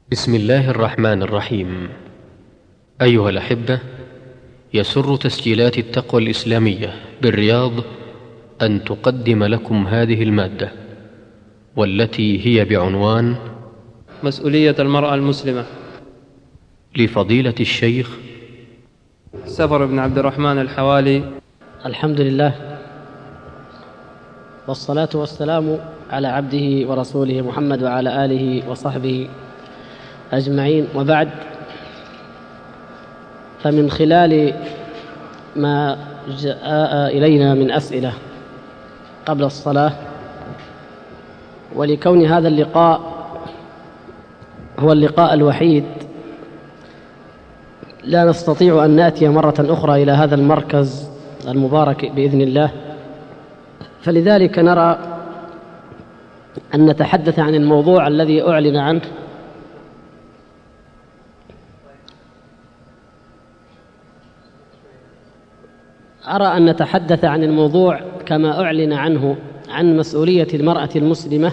بسم الله الرحمن الرحيم. أيها الأحبة، يسر تسجيلات التقوى الإسلامية بالرياض أن تقدم لكم هذه المادة، والتي هي بعنوان مسؤولية المرأة المسلمة، لفضيلة الشيخ سفر بن عبد الرحمن الحوالي. الحمد لله، والصلاة والسلام على عبده ورسوله محمد وعلى آله وصحبه أجمعين، وبعد. فمن خلال ما جاء إلينا من أسئلة قبل الصلاة، ولكون هذا اللقاء هو اللقاء الوحيد لا نستطيع أن نأتي مرة أخرى إلى هذا المركز المبارك بإذن الله، فلذلك نرى أن نتحدث عن الموضوع الذي أعلن عنه، أرى أن نتحدث عن الموضوع كما أعلن عنه، عن مسؤولية المرأة المسلمة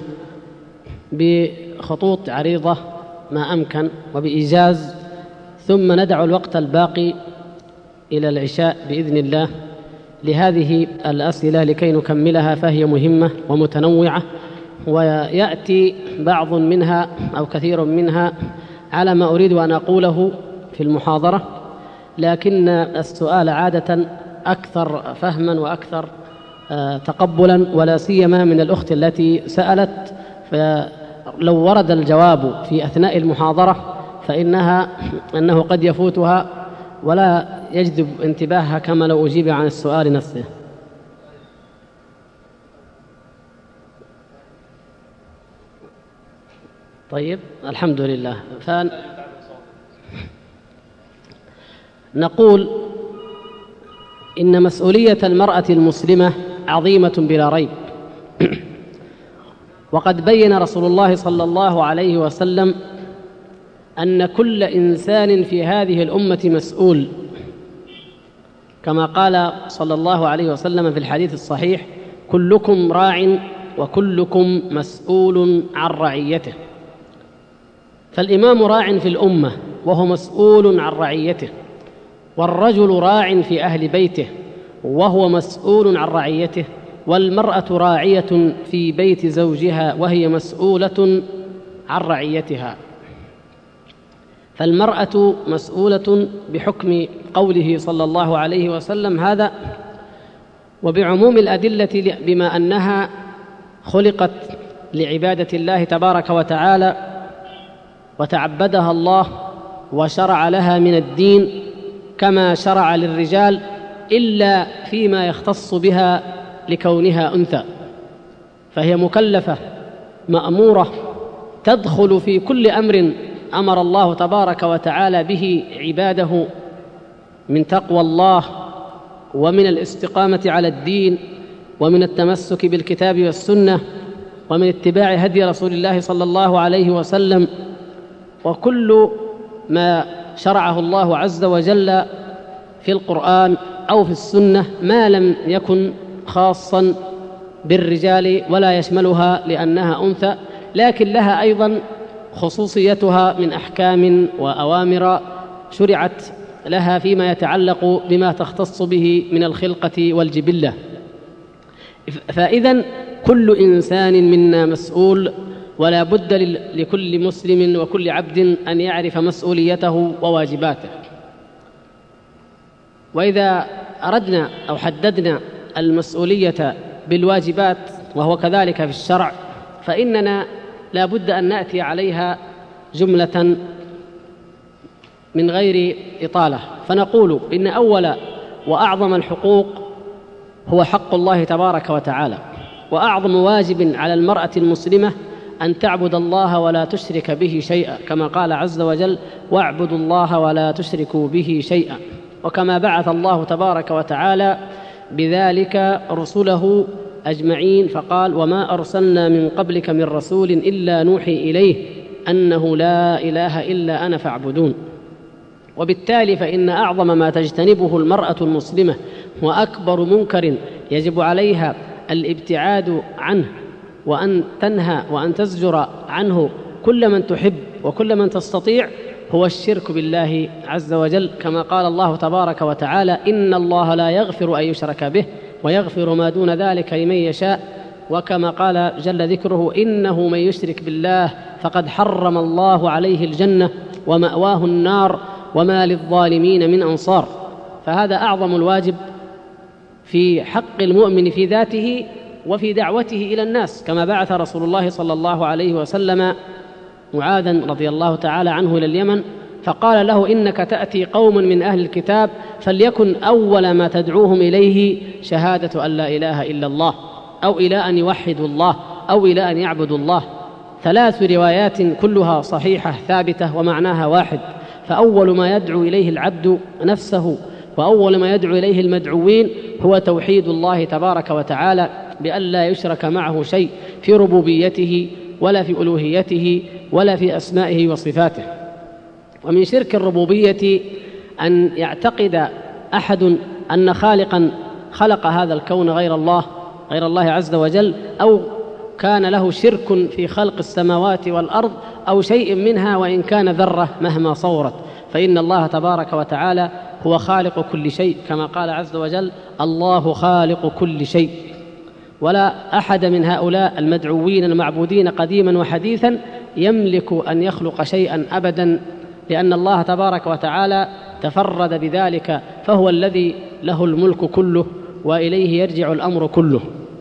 بخطوط عريضة ما أمكن وبإيجاز، ثم ندع الوقت الباقي إلى العشاء بإذن الله لهذه الأسئلة لكي نكملها، فهي مهمة ومتنوعة، ويأتي بعض منها أو كثير منها على ما أريد أن أقوله في المحاضرة، لكن السؤال عادة أكثر فهما وأكثر تقبلا، ولا سيما من الأخت التي سألت، فلو ورد الجواب في أثناء المحاضرة فإنه قد يفوتها ولا يجذب انتباهها كما لو أجيب عن السؤال نفسه. طيب، الحمد لله. نقول إن مسؤولية المرأة المسلمة عظيمة بلا ريب، وقد بين رسول الله صلى الله عليه وسلم أن كل إنسان في هذه الأمة مسؤول، كما قال صلى الله عليه وسلم في الحديث الصحيح: كلكم راع وكلكم مسؤول عن رعيته. فالإمام راع في الأمة وهو مسؤول عن رعيته، والرجل راع في أهل بيته وهو مسؤول عن رعيته، والمرأة راعية في بيت زوجها وهي مسؤولة عن رعيتها. فالمرأة مسؤولة بحكم قوله صلى الله عليه وسلم هذا، وبعموم الأدلة بما أنها خلقت لعبادة الله تبارك وتعالى وتعبدها الله وشرع لها من الدين كما شرع للرجال، إلا فيما يختص بها لكونها أنثى، فهي مكلفة مأمورة تدخل في كل أمر أمر الله تبارك وتعالى به عباده من تقوى الله ومن الاستقامة على الدين ومن التمسك بالكتاب والسنة ومن اتباع هدي رسول الله صلى الله عليه وسلم، وكل ما شرعه الله عز وجل في القرآن أو في السنة ما لم يكن خاصا بالرجال ولا يشملها لأنها أنثى، لكن لها أيضا خصوصيتها من أحكام وأوامر شرعت لها فيما يتعلق بما تختص به من الخلقة والجبلة. فإذن كل إنسان منا مسؤول، ولا بد لكل مسلم وكل عبد أن يعرف مسؤوليته وواجباته. وإذا أردنا أو حددنا المسؤولية بالواجبات وهو كذلك في الشرع، فإننا لا بد أن نأتي عليها جملة من غير إطالة، فنقول إن أول وأعظم الحقوق هو حق الله تبارك وتعالى، وأعظم واجب على المرأة المسلمة أن تعبد الله ولا تشرك به شيئا، كما قال عز وجل: واعبدوا الله ولا تشركوا به شيئا. وكما بعث الله تبارك وتعالى بذلك رسله أجمعين فقال: وما أرسلنا من قبلك من رسول إلا نوحي إليه أنه لا إله إلا أنا فاعبدون. وبالتالي فإن أعظم ما تجتنبه المرأة المسلمة وأكبر منكر يجب عليها الابتعاد عنه وأن تنهى وأن تزجر عنه كل من تحب وكل من تستطيع هو الشرك بالله عز وجل، كما قال الله تبارك وتعالى: إن الله لا يغفر أن يشرك به ويغفر ما دون ذلك لمن يشاء. وكما قال جل ذكره: إنه من يشرك بالله فقد حرم الله عليه الجنة ومأواه النار وما للظالمين من أنصار. فهذا أعظم الواجب في حق المؤمن في ذاته وفي دعوته إلى الناس، كما بعث رسول الله صلى الله عليه وسلم معاذا رضي الله تعالى عنه إلى اليمن، فقال له: إنك تأتي قوم من أهل الكتاب فليكن أول ما تدعوهم إليه شهادة أن لا إله إلا الله، أو إلى أن يوحدوا الله، أو إلى أن يعبدوا الله. 3 روايات كلها صحيحة ثابتة ومعناها واحد. فأول ما يدعو إليه العبد نفسه وأول ما يدعو إليه المدعوين هو توحيد الله تبارك وتعالى، بأن لا يشرك معه شيء في ربوبيته ولا في ألوهيته ولا في أسمائه وصفاته. ومن شرك الربوبية أن يعتقد أحد أن خالقا خلق هذا الكون غير الله عز وجل، أو كان له شرك في خلق السماوات والأرض أو شيء منها وإن كان ذرة مهما صورت، فإن الله تبارك وتعالى هو خالق كل شيء، كما قال عز وجل: الله خالق كل شيء. ولا أحد من هؤلاء المدعوين المعبودين قديما وحديثا يملك أن يخلق شيئا أبدا، لأن الله تبارك وتعالى تفرد بذلك، فهو الذي له الملك كله وإليه يرجع الأمر كله.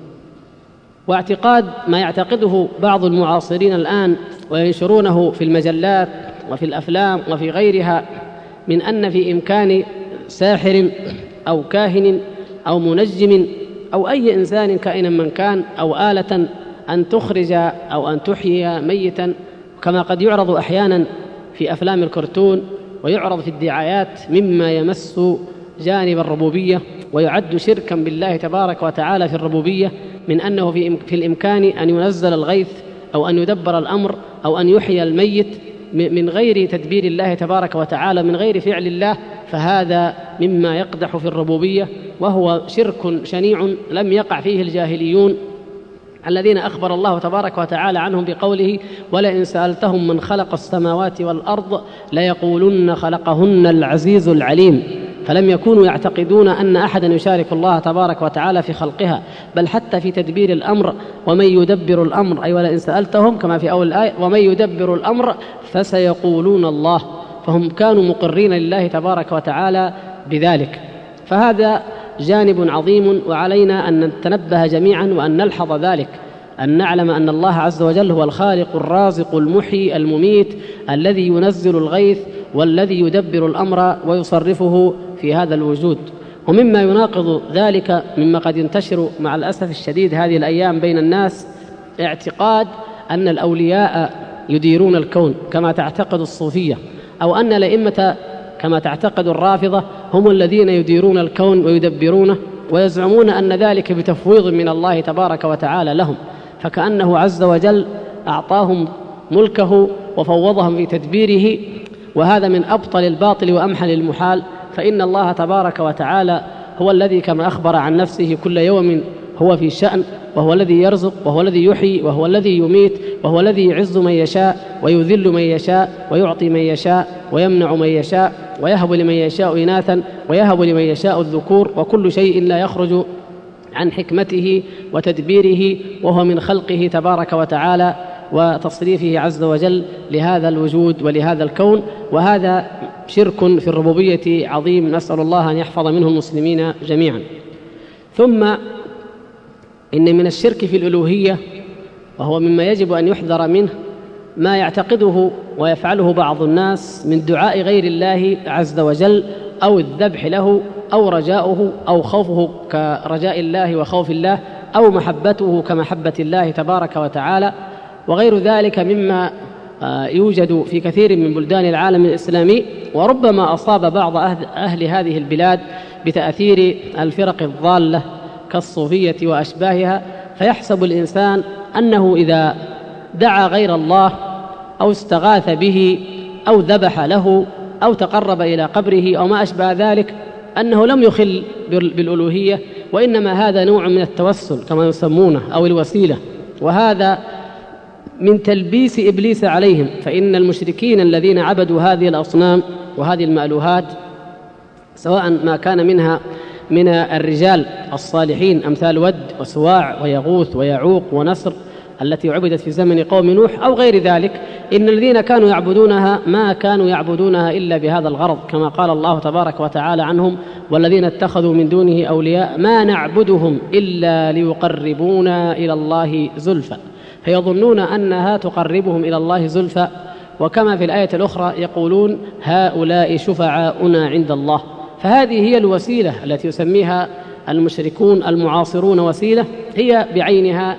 واعتقاد ما يعتقده بعض المعاصرين الآن وينشرونه في المجلات وفي الأفلام وفي غيرها من أن في إمكان ساحر أو كاهن أو منجم أو أي إنسان كائنا من كان أو آلة أن تخرج أو أن تحيي ميتا، كما قد يعرض أحيانا في أفلام الكرتون ويعرض في الدعايات، مما يمس جانب الربوبية ويعد شركا بالله تبارك وتعالى في الربوبية، من أنه في الإمكان أن ينزل الغيث أو أن يدبر الأمر أو أن يحيي الميت من غير تدبير الله تبارك وتعالى، من غير فعل الله. فهذا مما يقدح في الربوبية، وهو شرك شنيع لم يقع فيه الجاهليون الذين أخبر الله تبارك وتعالى عنهم بقوله: ولئن سألتهم من خلق السماوات والأرض ليقولن خلقهن العزيز العليم. فلم يكونوا يعتقدون أن أحدا يشارك الله تبارك وتعالى في خلقها، بل حتى في تدبير الأمر. ومن يدبر الأمر، أي ولئن سألتهم كما في أول الآية: ومن يدبر الأمر فسيقولون الله. فهم كانوا مقرين لله تبارك وتعالى بذلك. فهذا جانب عظيم، وعلينا أن نتنبه جميعا وأن نلحظ ذلك، أن نعلم أن الله عز وجل هو الخالق الرازق المحيي المميت، الذي ينزل الغيث والذي يدبر الأمر ويصرفه في هذا الوجود. ومما يناقض ذلك مما قد ينتشر مع الأسف الشديد هذه الأيام بين الناس اعتقاد أن الأولياء يديرون الكون كما تعتقد الصوفية، أو أن الأئمة كما تعتقد الرافضة هم الذين يديرون الكون ويدبرونه، ويزعمون أن ذلك بتفويض من الله تبارك وتعالى لهم، فكأنه عز وجل أعطاهم ملكه وفوضهم في تدبيره. وهذا من أبطل الباطل وأمحل المحال، فإن الله تبارك وتعالى هو الذي كما أخبر عن نفسه كل يوم هو في شأن، وهو الذي يرزق وهو الذي يحيي وهو الذي يميت، وهو الذي يعز من يشاء ويذل من يشاء ويعطي من يشاء ويمنع من يشاء ويهب لمن يشاء إناثا ويهب لمن يشاء الذكور، وكل شيء لا يخرج عن حكمته وتدبيره، وهو من خلقه تبارك وتعالى وتصريفه عز وجل لهذا الوجود ولهذا الكون. وهذا شرك في الربوبية عظيم، نسأل الله أن يحفظ منه المسلمين جميعا. ثم إن من الشرك في الألوهية، وهو مما يجب أن يحذر منه، ما يعتقده ويفعله بعض الناس من دعاء غير الله عز وجل، أو الذبح له، أو رجاؤه أو خوفه كرجاء الله وخوف الله، أو محبته كمحبة الله تبارك وتعالى، وغير ذلك مما يوجد في كثير من بلدان العالم الإسلامي. وربما أصاب بعض أهل هذه البلاد بتأثير الفرق الضالة كالصوفية وأشباهها، فيحسب الإنسان أنه إذا دعا غير الله أو استغاث به أو ذبح له أو تقرب إلى قبره أو ما أشبه ذلك أنه لم يخل بالألوهية، وإنما هذا نوع من التوسل كما يسمونه أو الوسيلة. وهذا من تلبيس إبليس عليهم، فإن المشركين الذين عبدوا هذه الأصنام وهذه المألوهات سواء ما كان منها من الرجال الصالحين أمثال ود وسواع ويغوث ويعوق ونسر التي عبدت في زمن قوم نوح أو غير ذلك، إن الذين كانوا يعبدونها ما كانوا يعبدونها إلا بهذا الغرض، كما قال الله تبارك وتعالى عنهم: والذين اتخذوا من دونه أولياء ما نعبدهم إلا ليقربونا إلى الله زلفى، فيظنون أنها تقربهم إلى الله زلفى. وكما في الآية الأخرى يقولون: هؤلاء شفعاؤنا عند الله. فهذه هي الوسيلة التي يسميها المشركون المعاصرون وسيلة، هي بعينها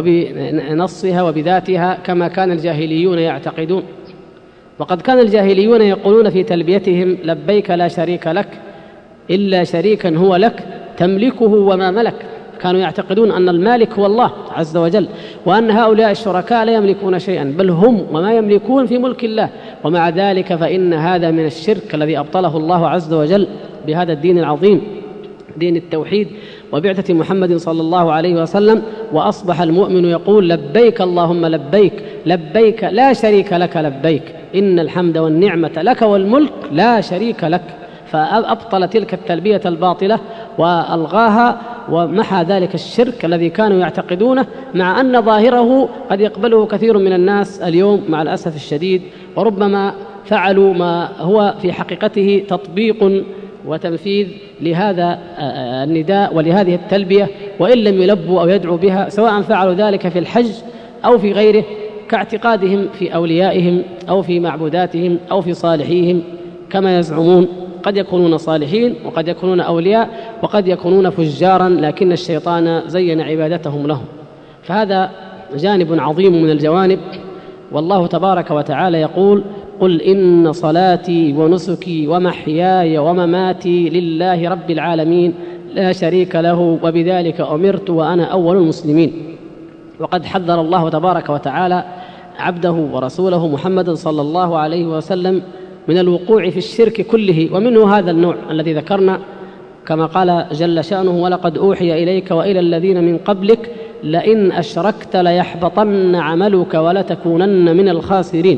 وبنصها وبذاتها كما كان الجاهليون يعتقدون. وقد كان الجاهليون يقولون في تلبيتهم: لبيك لا شريك لك إلا شريكا هو لك تملكه وما ملك. كانوا يعتقدون أن المالك هو الله عز وجل، وأن هؤلاء الشركاء لا يملكون شيئا، بل هم وما يملكون في ملك الله. ومع ذلك فإن هذا من الشرك الذي أبطله الله عز وجل بهذا الدين العظيم، دين التوحيد وبعثة محمد صلى الله عليه وسلم. وأصبح المؤمن يقول: لبيك اللهم لبيك، لبيك لا شريك لك لبيك، إن الحمد والنعمة لك والملك لا شريك لك. فأبطل تلك التلبية الباطلة وألغاها ومحى ذلك الشرك الذي كانوا يعتقدونه، مع أن ظاهره قد يقبله كثير من الناس اليوم مع الأسف الشديد، وربما فعلوا ما هو في حقيقته تطبيق وتنفيذ لهذا النداء ولهذه التلبية، وإن لم يلبوا أو يدعوا بها، سواء فعلوا ذلك في الحج أو في غيره، كاعتقادهم في أوليائهم أو في معبوداتهم أو في صالحيهم كما يزعمون. قد يكونون صالحين وقد يكونون أولياء وقد يكونون فجارا، لكن الشيطان زين عبادتهم لهم. فهذا جانب عظيم من الجوانب. والله تبارك وتعالى يقول: قل إن صلاتي ونسكي ومحياي ومماتي لله رب العالمين لا شريك له وبذلك أمرت وأنا أول المسلمين. وقد حذر الله تبارك وتعالى عبده ورسوله محمد صلى الله عليه وسلم من الوقوع في الشرك كله، ومنه هذا النوع الذي ذكرنا، كما قال جل شأنه: ولقد أوحي إليك وإلى الذين من قبلك لئن أشركت ليحبطن عملك ولتكونن من الخاسرين.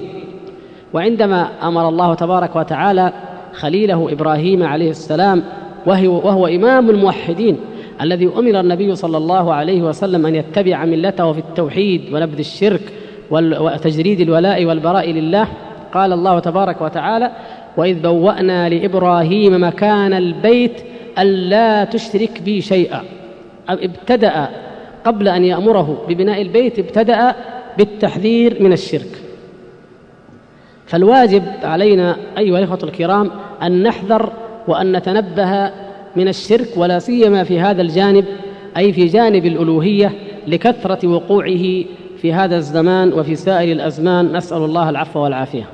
وعندما أمر الله تبارك وتعالى خليله إبراهيم عليه السلام وهو إمام الموحدين الذي أمر النبي صلى الله عليه وسلم أن يتبع ملته في التوحيد ونبذ الشرك وتجريد الولاء والبراء لله، قال الله تبارك وتعالى: وإذ بوأنا لإبراهيم مكان البيت ألا تشرك بي شيئا. ابتدأ قبل أن يأمره ببناء البيت ابتدأ بالتحذير من الشرك. فالواجب علينا أيها الإخوة الكرام أن نحذر وأن نتنبه من الشرك، ولا سيما في هذا الجانب، أي في جانب الألوهية، لكثرة وقوعه في هذا الزمان وفي سائر الأزمان، نسأل الله العفو والعافية.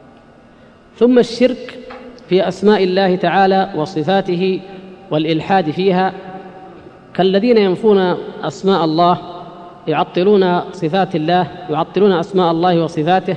ثم الشرك في أسماء الله تعالى وصفاته والإلحاد فيها، كالذين ينفون أسماء الله، يعطلون صفات الله، يعطلون أسماء الله وصفاته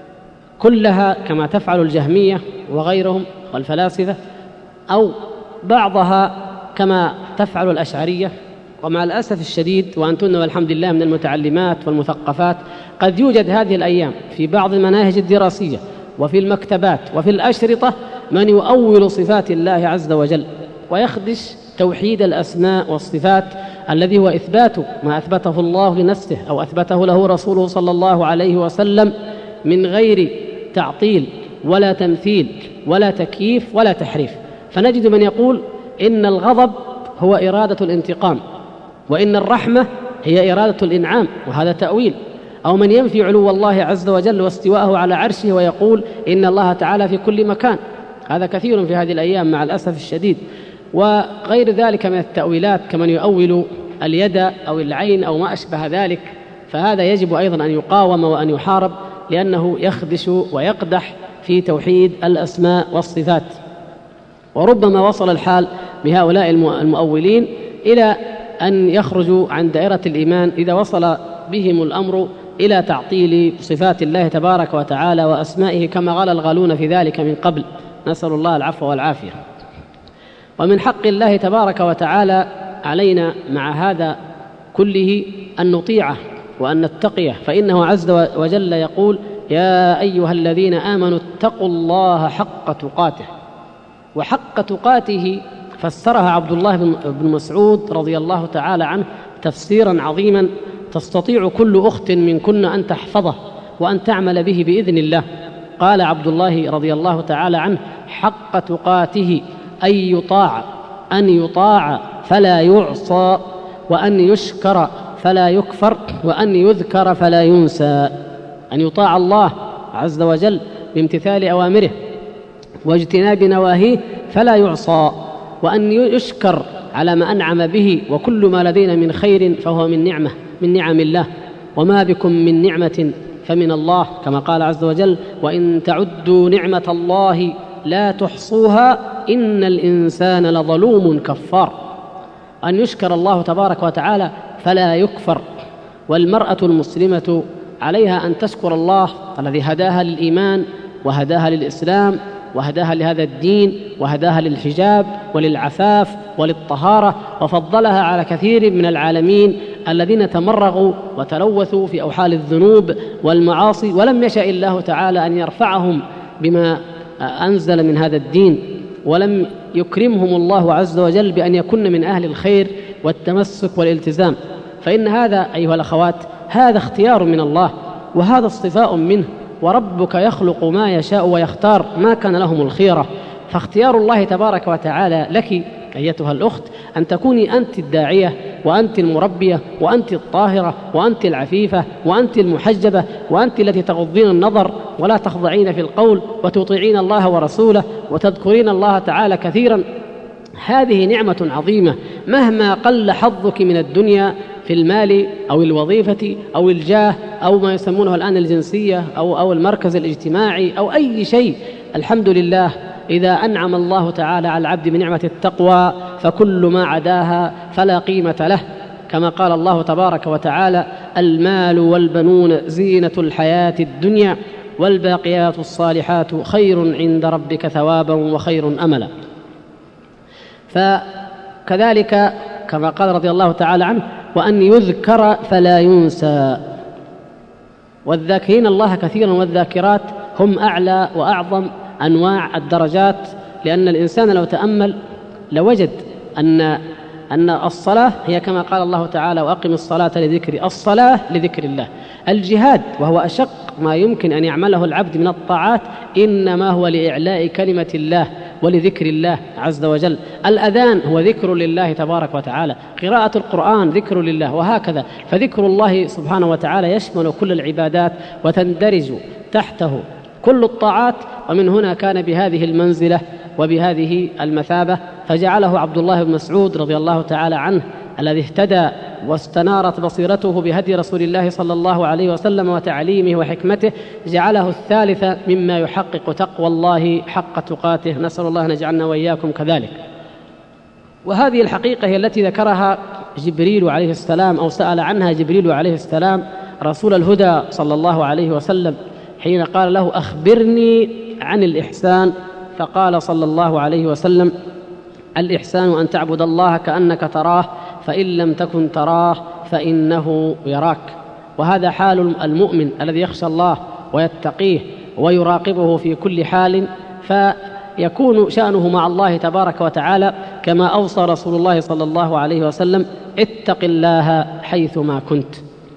كلها كما تفعل الجهمية وغيرهم والفلاسفة، أو بعضها كما تفعل الأشعرية. ومع الأسف الشديد، وأنتن والحمد لله من المتعلمات والمثقفات، قد يوجد هذه الأيام في بعض المناهج الدراسية وفي المكتبات وفي الأشرطة من يؤول صفات الله عز وجل ويخدش توحيد الأسماء والصفات، الذي هو إثبات ما أثبته الله لنفسه أو أثبته له رسوله صلى الله عليه وسلم، من غير تعطيل ولا تمثيل ولا تكييف ولا تحريف. فنجد من يقول إن الغضب هو إرادة الانتقام، وإن الرحمة هي إرادة الإنعام، وهذا تأويل. أو من ينفي علو الله عز وجل واستواءه على عرشه ويقول إن الله تعالى في كل مكان. هذا كثير في هذه الأيام مع الأسف الشديد. وغير ذلك من التأويلات كمن يؤول اليد أو العين أو ما أشبه ذلك، فهذا يجب أيضا أن يقاوم وأن يحارب، لأنه يخدش ويقدح في توحيد الأسماء والصفات. وربما وصل الحال بهؤلاء المؤولين إلى أن يخرجوا عن دائرة الإيمان إذا وصل بهم الأمر إلى تعطيل صفات الله تبارك وتعالى وأسمائه، كما قال الغالون في ذلك من قبل، نسأل الله العفو والعافية. ومن حق الله تبارك وتعالى علينا مع هذا كله أن نطيعه وأن نتقيه، فإنه عز وجل يقول: يا أيها الذين آمنوا اتقوا الله حق تقاته. وحق تقاته فسرها عبد الله بن مسعود رضي الله تعالى عنه تفسيرا عظيما تستطيع كل أخت منكن أن تحفظه وأن تعمل به بإذن الله. قال عبد الله رضي الله تعالى عنه: حق تقاته أن يطاع فلا يعصى، وأن يشكر فلا يكفر، وأن يذكر فلا ينسى. أن يطاع الله عز وجل بامتثال أوامره واجتناب نواهيه فلا يعصى، وأن يشكر على ما أنعم به، وكل ما لدينا من خير فهو من نعم الله، وما بكم من نعمة فمن الله، كما قال عز وجل: وإن تعدوا نعمة الله لا تحصوها إن الإنسان لظلوم كفار. أن يشكر الله تبارك وتعالى فلا يكفر. والمرأة المسلمة عليها أن تشكر الله الذي هداها للإيمان وهداها للإسلام وهداها لهذا الدين وهداها للحجاب وللعفاف وللطهارة، وفضلها على كثير من العالمين الذين تمرغوا وتلوثوا في أوحال الذنوب والمعاصي، ولم يشاء الله تعالى أن يرفعهم بما أنزل من هذا الدين، ولم يكرمهم الله عز وجل بأن يكون من أهل الخير والتمسك والالتزام. فإن هذا أيها الأخوات هذا اختيار من الله، وهذا اصطفاء منه، وربك يخلق ما يشاء ويختار، ما كان لهم الخيرة. فاختيار الله تبارك وتعالى لك أيتها الأخت أن تكوني أنت الداعية، وأنت المربية، وأنت الطاهرة، وأنت العفيفة، وأنت المحجبة، وأنت التي تغضين النظر ولا تخضعين في القول، وتطيعين الله ورسوله، وتذكرين الله تعالى كثيرا. هذه نعمة عظيمة، مهما قل حظك من الدنيا في المال أو الوظيفة أو الجاه أو ما يسمونه الآن الجنسية أو المركز الاجتماعي أو أي شيء، الحمد لله إذا أنعم الله تعالى على العبد بنعمة التقوى فكل ما عداها فلا قيمة له، كما قال الله تبارك وتعالى: المال والبنون زينة الحياة الدنيا والباقيات الصالحات خير عند ربك ثوابا وخير أملا. فكذلك كما قال رضي الله تعالى عنه: وأن يذكر فلا ينسى. والذاكرين الله كثيرا والذاكرات هم أعلى وأعظم أنواع الدرجات، لأن الإنسان لو تأمل لوجد أن الصلاة هي كما قال الله تعالى: وأقم الصلاة لذكري. الصلاة لذكر الله. الجهاد وهو أشق ما يمكن أن يعمله العبد من الطاعات إنما هو لإعلاء كلمة الله ولذكر الله عز وجل. الأذان هو ذكر لله تبارك وتعالى، قراءة القرآن ذكر لله، وهكذا. فذكر الله سبحانه وتعالى يشمل كل العبادات وتندرج تحته كل الطاعات، ومن هنا كان بهذه المنزلة وبهذه المثابة. فجعله عبد الله بن مسعود رضي الله تعالى عنه الذي اهتدى واستنارت بصيرته بهدي رسول الله صلى الله عليه وسلم وتعليمه وحكمته، جعله الثالث مما يحقق تقوى الله حق تقاته. نسأل الله أن يجعلنا وإياكم كذلك. وهذه الحقيقة هي التي ذكرها جبريل عليه السلام، أو سأل عنها جبريل عليه السلام رسول الهدى صلى الله عليه وسلم حين قال له: أخبرني عن الإحسان. فقال صلى الله عليه وسلم: الإحسان أن تعبد الله كأنك تراه، فإن لم تكن تراه فإنه يراك. وهذا حال المؤمن الذي يخشى الله ويتقيه ويراقبه في كل حال، فيكون شأنه مع الله تبارك وتعالى كما أوصى رسول الله صلى الله عليه وسلم: اتق الله حيثما كنت.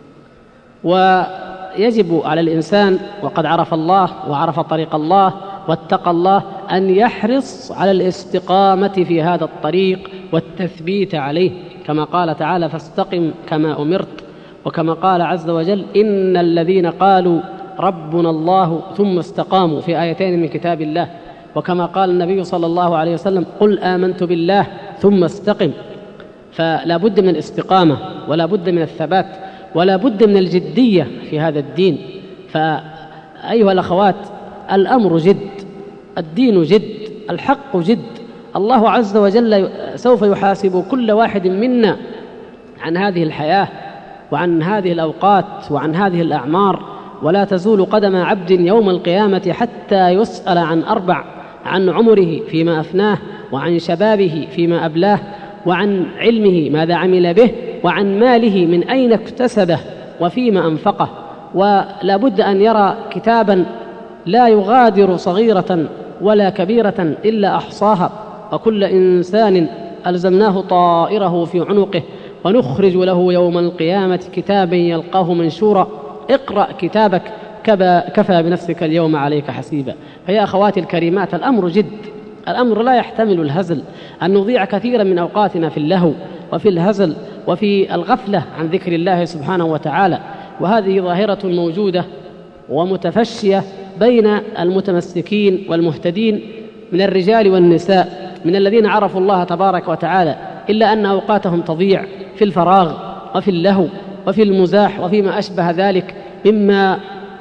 ويجب على الإنسان وقد عرف الله وعرف طريق الله واتقى الله أن يحرص على الاستقامة في هذا الطريق والتثبيت عليه، كما قال تعالى: فاستقم كما أمرت. وكما قال عز وجل: إن الذين قالوا ربنا الله ثم استقاموا، في آيتين من كتاب الله. وكما قال النبي صلى الله عليه وسلم: قل آمنت بالله ثم استقم. فلا بد من الاستقامة، ولا بد من الثبات، ولا بد من الجدية في هذا الدين. فأيها الأخوات، الأمر جد، الدين جد، الحق جد. الله عز وجل سوف يحاسب كل واحد منا عن هذه الحياة وعن هذه الأوقات وعن هذه الأعمار، ولا تزول قدم عبد يوم القيامة حتى يسأل عن 4: عن عمره فيما أفناه، وعن شبابه فيما أبلاه، وعن علمه ماذا عمل به، وعن ماله من أين اكتسبه، وفيما أنفقه، ولا بد أن يرى كتابا لا يغادر صغيرة ولا كبيرة إلا أحصاها، وكل إنسان ألزمناه طائره في عنقه ونخرج له يوم القيامة كتابا يلقاه منشورا اقرأ كتابك كفى بنفسك اليوم عليك حسيبا. فيا أخواتي الكريمات، الأمر جد، الأمر لا يحتمل الهزل، أن نضيع كثيرا من أوقاتنا في اللهو وفي الهزل وفي الغفلة عن ذكر الله سبحانه وتعالى. وهذه ظاهرة موجودة ومتفشية بين المتمسكين والمهتدين من الرجال والنساء، من الذين عرفوا الله تبارك وتعالى، إلا أن أوقاتهم تضيع في الفراغ وفي اللهو وفي المزاح وفيما أشبه ذلك مما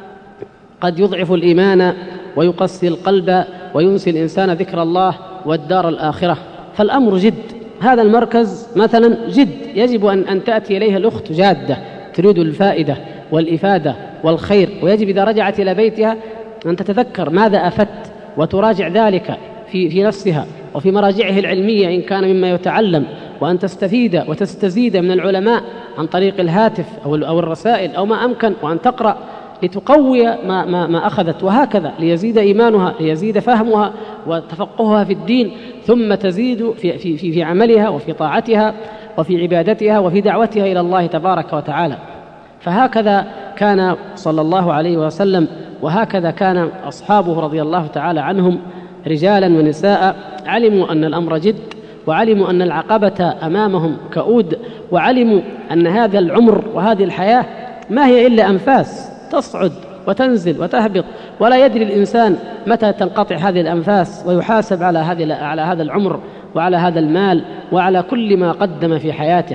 قد يضعف الإيمان ويقسي القلب وينسي الإنسان ذكر الله والدار الآخرة. فالأمر جد. هذا المركز مثلا جد، يجب أن تأتي إليه الأخت جادة تريد الفائدة والإفادة والخير، ويجب إذا رجعت إلى بيتها أن تتذكر ماذا أفدت وتراجع ذلك في نفسها وفي مراجعه العلمية إن كان مما يتعلم، وأن تستفيد وتستزيد من العلماء عن طريق الهاتف أو الرسائل أو ما أمكن، وأن تقرأ لتقوي ما أخذت، وهكذا ليزيد إيمانها، ليزيد فهمها وتفقهها في الدين، ثم تزيد في عملها وفي طاعتها وفي عبادتها وفي دعوتها إلى الله تبارك وتعالى. فهكذا كان صلى الله عليه وسلم، وهكذا كان أصحابه رضي الله تعالى عنهم رجالا ونساء علموا أن الأمر جد، وعلموا أن العقبة أمامهم كؤود، وعلموا أن هذا العمر وهذه الحياة ما هي إلا أنفاس تصعد وتنزل وتهبط، ولا يدري الإنسان متى تنقطع هذه الأنفاس، ويحاسب على هذا العمر وعلى هذا المال وعلى كل ما قدم في حياته.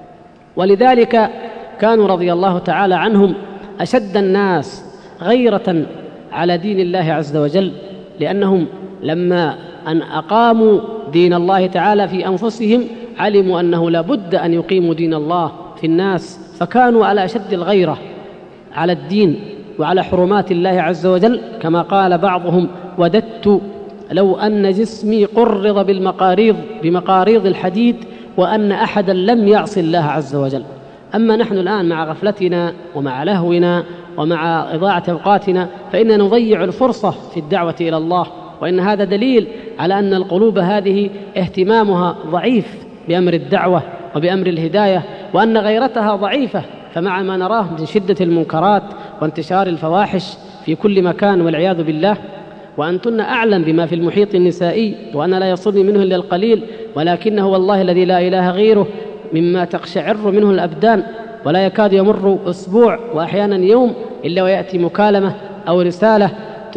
ولذلك كانوا رضي الله تعالى عنهم أشد الناس غيرة على دين الله عز وجل، لأنهم لما أن أقاموا دين الله تعالى في أنفسهم علموا أنه لا بد أن يقيموا دين الله في الناس، فكانوا على أشد الغيرة على الدين وعلى حرمات الله عز وجل، كما قال بعضهم: وددت لو أن جسمي قرض بمقاريض الحديد وأن أحدا لم يعص الله عز وجل. أما نحن الآن مع غفلتنا ومع لهونا ومع إضاعة أوقاتنا فإننا نضيع الفرصة في الدعوة إلى الله، وإن هذا دليل على أن القلوب هذه اهتمامها ضعيف بأمر الدعوة وبأمر الهداية، وأن غيرتها ضعيفة. فمع ما نراه من شدة المنكرات وانتشار الفواحش في كل مكان والعياذ بالله، وأنتن أعلم بما في المحيط النسائي، وأنا لا يصلني منه إلا القليل، ولكنه والله الذي لا إله غيره مما تقشعر منه الأبدان، ولا يكاد يمر أسبوع وأحيانا يوم إلا ويأتي مكالمة أو رسالة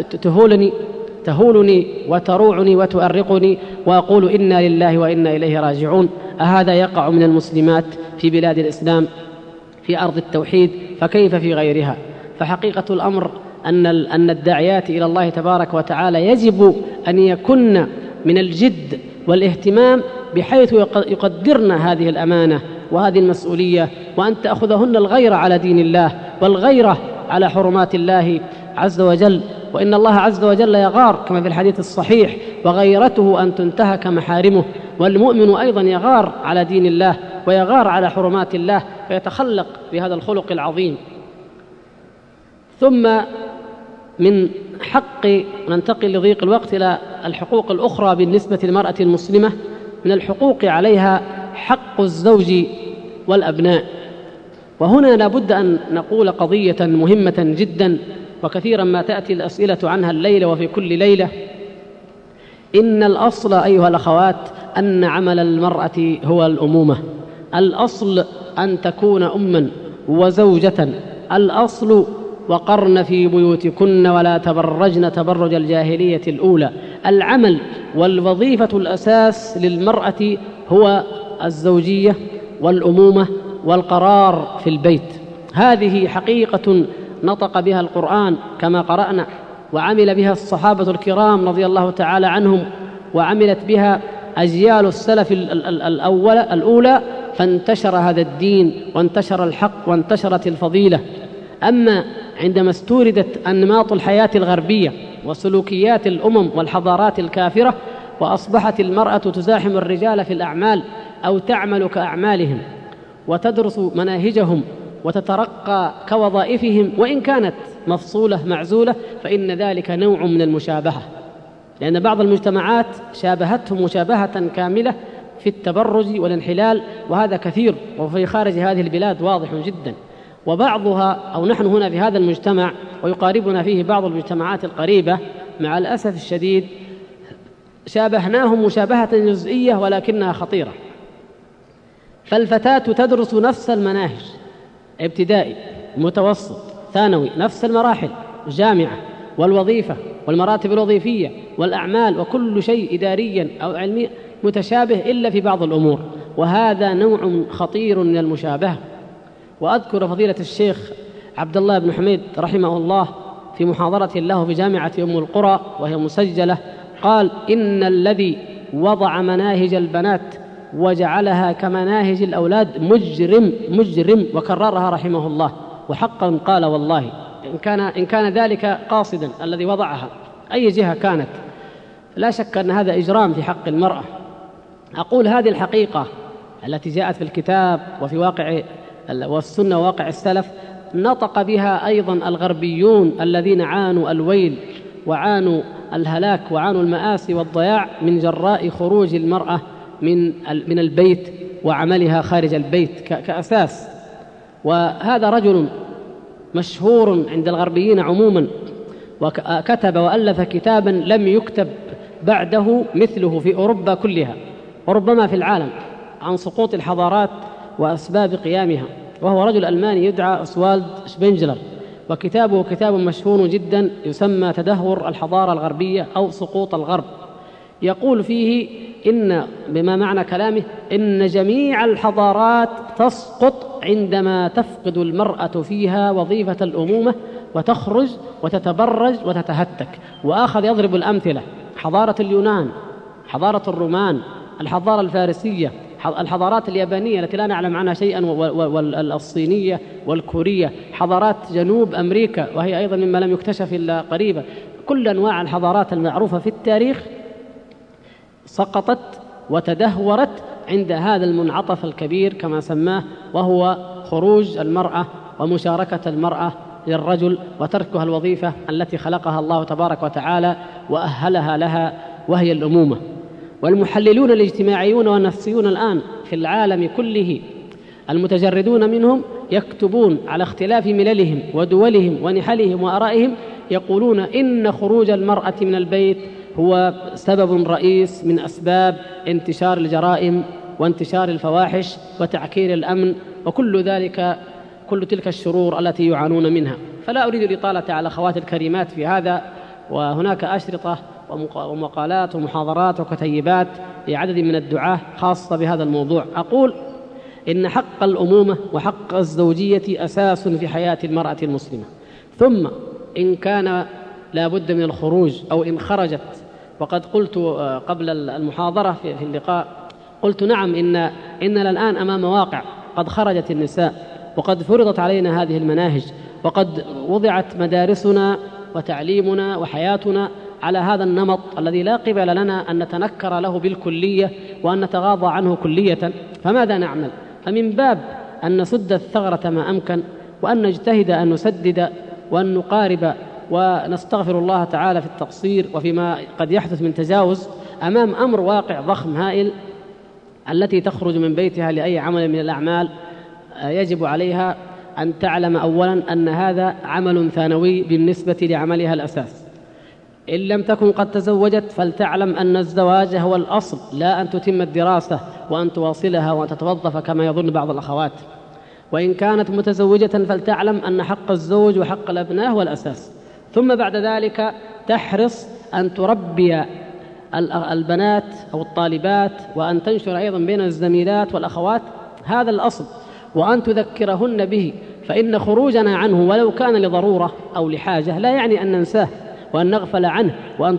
تهولني وتروعني وتؤرقني، وأقول إنا لله وإنا إليه راجعون. أهذا يقع من المسلمات في بلاد الإسلام في أرض التوحيد، فكيف في غيرها؟ فحقيقة الأمر أن الداعيات إلى الله تبارك وتعالى يجب أن يكن من الجد والاهتمام بحيث يقدرن هذه الأمانة وهذه المسؤولية، وأن تأخذهن الغيرة على دين الله والغيرة على حرمات الله عز وجل. وإن الله عز وجل يغار كما في الحديث الصحيح: وغيرته أن تنتهك محارمه. والمؤمن أيضا يغار على دين الله ويغار على حرمات الله، فيتخلق بهذا الخلق العظيم. ثم من حق، ننتقل لضيق الوقت إلى الحقوق الأخرى بالنسبة للمرأة المسلمة. من الحقوق عليها حق الزوج والأبناء. وهنا لابد أن نقول قضية مهمة جدا، وكثيرا ما تأتي الأسئلة عنها الليلة وفي كل ليلة. إن الأصل أيها الأخوات أن عمل المرأة هو الأمومة. الأصل أن تكون أما وزوجة. الأصل: وقرن في بيوتكن ولا تبرجن تبرج الجاهلية الأولى. العمل والوظيفة الأساس للمرأة هو الزوجية والأمومة والقرار في البيت. هذه حقيقة نطق بها القرآن كما قرأنا، وعمل بها الصحابة الكرام رضي الله تعالى عنهم، وعملت بها أجيال السلف الأولى، فانتشر هذا الدين وانتشر الحق وانتشرت الفضيلة. أما عندما استوردت أنماط الحياة الغربية وسلوكيات الأمم والحضارات الكافرة، وأصبحت المرأة تزاحم الرجال في الأعمال أو تعمل كأعمالهم وتدرس مناهجهم وتترقى كوظائفهم، وإن كانت مفصولة معزولة، فإن ذلك نوع من المشابهة، لأن بعض المجتمعات شابهتهم مشابهة كاملة في التبرج والانحلال، وهذا كثير، وفي خارج هذه البلاد واضح جدا. وبعضها، أو نحن هنا في هذا المجتمع ويقاربنا فيه بعض المجتمعات القريبة، مع الأسف الشديد شابهناهم مشابهة جزئية ولكنها خطيرة. فالفتاة تدرس نفس المناهج، ابتدائي، متوسط، ثانوي، نفس المراحل، جامعة، والوظيفة والمراتب الوظيفية والأعمال، وكل شيء إداريا أو علمي متشابه إلا في بعض الأمور، وهذا نوع خطير من المشابهة. وأذكر فضيلة الشيخ عبد الله بن حميد رحمه الله في محاضرة له في جامعة أم القرى وهي مسجلة، قال: إن الذي وضع مناهج البنات وجعلها كمناهج الأولاد مجرم، وكررها رحمه الله، وحقا قال والله إن كان ذلك قاصدا الذي وضعها أي جهة كانت، لا شك أن هذا إجرام في حق المرأة. أقول هذه الحقيقة التي جاءت في الكتاب وفي واقع والسنة وواقع السلف، نطق بها أيضا الغربيون الذين عانوا الويل وعانوا الهلاك وعانوا المآسي والضياع من جراء خروج المرأة من البيت وعملها خارج البيت كأساس. وهذا رجل مشهور عند الغربيين عموما، وكتب وألف كتابا لم يكتب بعده مثله في أوروبا كلها وربما في العالم، عن سقوط الحضارات وأسباب قيامها، وهو رجل ألماني يدعى أسوالد شبنجلر، وكتابه كتاب مشهور جدا يسمى تدهور الحضارة الغربية أو سقوط الغرب. يقول فيه إن بما معنى كلامه إن جميع الحضارات تسقط عندما تفقد المرأة فيها وظيفة الأمومة وتخرج وتتبرج وتتهتك. وآخذ يضرب الأمثلة: حضارة اليونان، حضارة الرومان، الحضارة الفارسية، الحضارات اليابانية التي لا نعلم عنها شيئا، والصينية والكورية، حضارات جنوب أمريكا وهي أيضا مما لم يكتشف إلا قريبا. كل أنواع الحضارات المعروفة في التاريخ سقطت وتدهورت عند هذا المنعطف الكبير كما سماه، وهو خروج المرأة ومشاركة المرأة للرجل وتركها الوظيفة التي خلقها الله تبارك وتعالى وأهلها لها، وهي الأمومة. والمحللون الاجتماعيون والنفسيون الآن في العالم كله المتجردون منهم يكتبون على اختلاف مللهم ودولهم ونحلهم وآرائهم، يقولون إن خروج المرأة من البيت هو سبب رئيس من أسباب انتشار الجرائم وانتشار الفواحش وتعكير الأمن وكل ذلك، كل تلك الشرور التي يعانون منها. فلا أريد الإطالة على أخواتي الكريمات في هذا، وهناك أشرطة ومقالات ومحاضرات وكتيبات لعدد من الدعاة خاصة بهذا الموضوع. أقول إن حق الأمومة وحق الزوجية أساس في حياة المرأة المسلمة، ثم إن كان لا بد من الخروج أو إن خرجت، وقد قلت قبل المحاضرة في اللقاء، قلت نعم إننا الآن أمام واقع قد خرجت النساء، وقد فرضت علينا هذه المناهج، وقد وضعت مدارسنا وتعليمنا وحياتنا على هذا النمط الذي لا قبل لنا أن نتنكر له بالكلية وأن نتغاضى عنه كلية. فماذا نعمل؟ فمن باب أن نسد الثغرة ما أمكن، وأن نجتهد أن نسدد وأن نقارب ونستغفر الله تعالى في التقصير وفيما قد يحدث من تجاوز أمام أمر واقع ضخم هائل. التي تخرج من بيتها لأي عمل من الأعمال يجب عليها أن تعلم أولا أن هذا عمل ثانوي بالنسبة لعملها الأساس. إن لم تكن قد تزوجت فلتعلم أن الزواج هو الأصل، لا أن تتم الدراسة وأن تواصلها وأن تتوظف كما يظن بعض الأخوات. وإن كانت متزوجة فلتعلم أن حق الزوج وحق الأبناء هو الأساس، ثم بعد ذلك تحرص أن تربي البنات أو الطالبات، وأن تنشر أيضا بين الزميلات والأخوات هذا الأصل، وأن تذكرهن به، فإن خروجنا عنه ولو كان لضرورة أو لحاجة لا يعني أن ننساه وأن نغفل عنه، وأن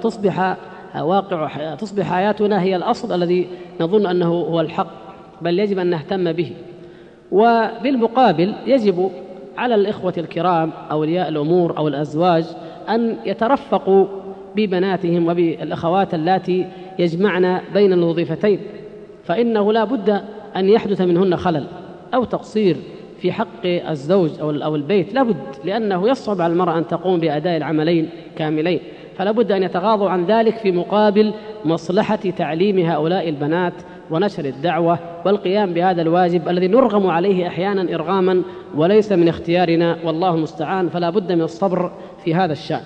تصبح حياتنا هي الأصل الذي نظن أنه هو الحق، بل يجب أن نهتم به. وبالمقابل يجب على الإخوة الكرام أولياء الأمور أو الأزواج أن يترفقوا ببناتهم وبالأخوات اللاتي يجمعن بين الوظيفتين، فإنه لا بد أن يحدث منهن خلل أو تقصير في حق الزوج أو البيت لابد، لأنه يصعب على المرأة أن تقوم بأداء العملين كاملين، فلا بد أن يتغاضوا عن ذلك في مقابل مصلحة تعليم هؤلاء البنات ونشر الدعوة والقيام بهذا الواجب الذي نرغم عليه أحيانا إرغاما وليس من اختيارنا، والله المستعان. فلا بد من الصبر في هذا الشأن.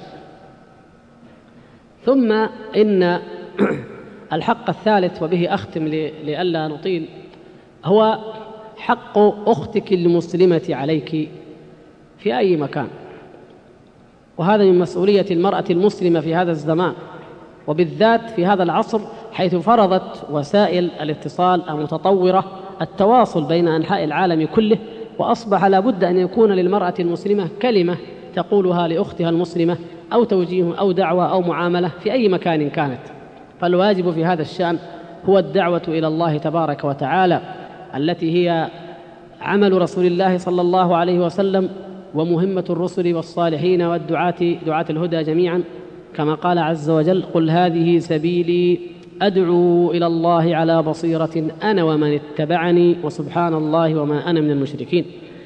ثم إن الحق الثالث، وبه أختم لئلا نطيل، هو حق أختك المسلمة عليك في أي مكان، وهذا من مسؤولية المرأة المسلمة في هذا الزمان، وبالذات في هذا العصر حيث فرضت وسائل الاتصال المتطورة التواصل بين أنحاء العالم كله، وأصبح لا بد أن يكون للمرأة المسلمة كلمة تقولها لأختها المسلمة، أو توجيه أو دعوة أو معاملة في أي مكان كانت. فالواجب في هذا الشأن هو الدعوة إلى الله تبارك وتعالى، التي هي عمل رسول الله صلى الله عليه وسلم ومهمة الرسل والصالحين دعاة الهدى جميعا، كما قال عز وجل: قل هذه سبيلي أدعو إلى الله على بصيرة أنا ومن اتبعني وسبحان الله وما أنا من المشركين.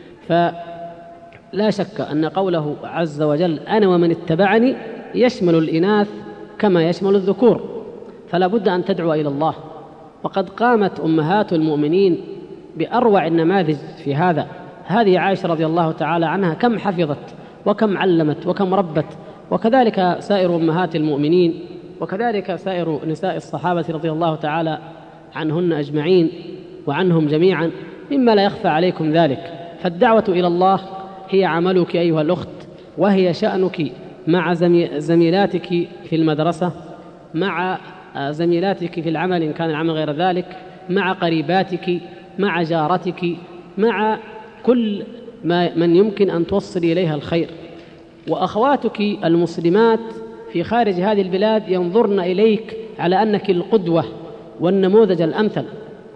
فلا شك أن قوله عز وجل أنا ومن اتبعني يشمل الإناث كما يشمل الذكور، فلا بد أن تدعو إلى الله. وقد قامت أمهات المؤمنين بأروع النماذج في هذا. هذه عائشة رضي الله تعالى عنها كم حفظت وكم علمت وكم ربت، وكذلك سائر أمهات المؤمنين، وكذلك سائر نساء الصحابة رضي الله تعالى عنهن أجمعين وعنهم جميعا، مما لا يخفى عليكم ذلك. فالدعوة إلى الله هي عملك أيها الأخت، وهي شأنك مع زميلاتك في المدرسة، مع زميلاتك في العمل إن كان العمل غير ذلك، مع قريباتك، مع جارتك، مع كل من يمكن أن توصل إليها الخير. وأخواتك المسلمات في خارج هذه البلاد ينظرن إليك على أنك القدوة والنموذج الأمثل.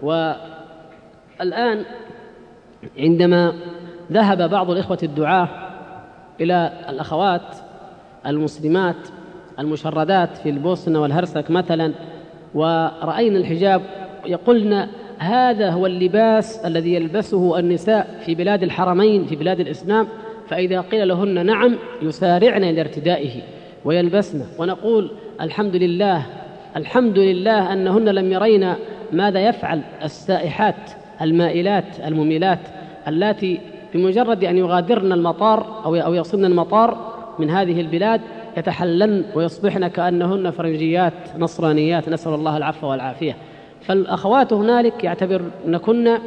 والآن عندما ذهب بعض الإخوة الدعاة إلى الأخوات المسلمات المشردات في البوسنة والهرسك مثلا، ورأينا الحجاب، يقولن هذا هو اللباس الذي يلبسه النساء في بلاد الحرمين في بلاد الإسلام، فإذا قيل لهن نعم يسارعن إلى ارتدائه ويلبسن، ونقول الحمد لله الحمد لله أنهن لم يرين ماذا يفعل السائحات المائلات المميلات اللاتي بمجرد أن يغادرن المطار أو يصلن المطار من هذه البلاد يتحللن ويصبحن كأنهن فرنجيات نصرانيات، نسأل الله العفو والعافية. فالأخوات هنالك يعتبرنكن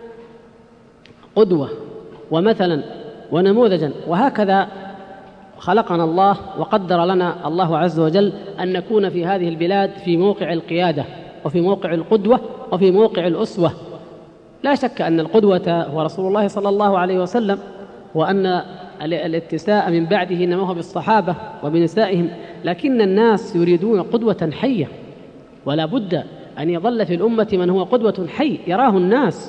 قدوة ومثلا ونموذجا، وهكذا خلقنا الله وقدر لنا الله عز وجل أن نكون في هذه البلاد في موقع القيادة وفي موقع القدوة وفي موقع الأسوة. لا شك أن القدوة هو رسول الله صلى الله عليه وسلم، وأن الاتساء من بعده إنما هو بالصحابة وبنسائهم، لكن الناس يريدون قدوة حية، ولا بد أن يظل في الأمة من هو قدوة حي يراه الناس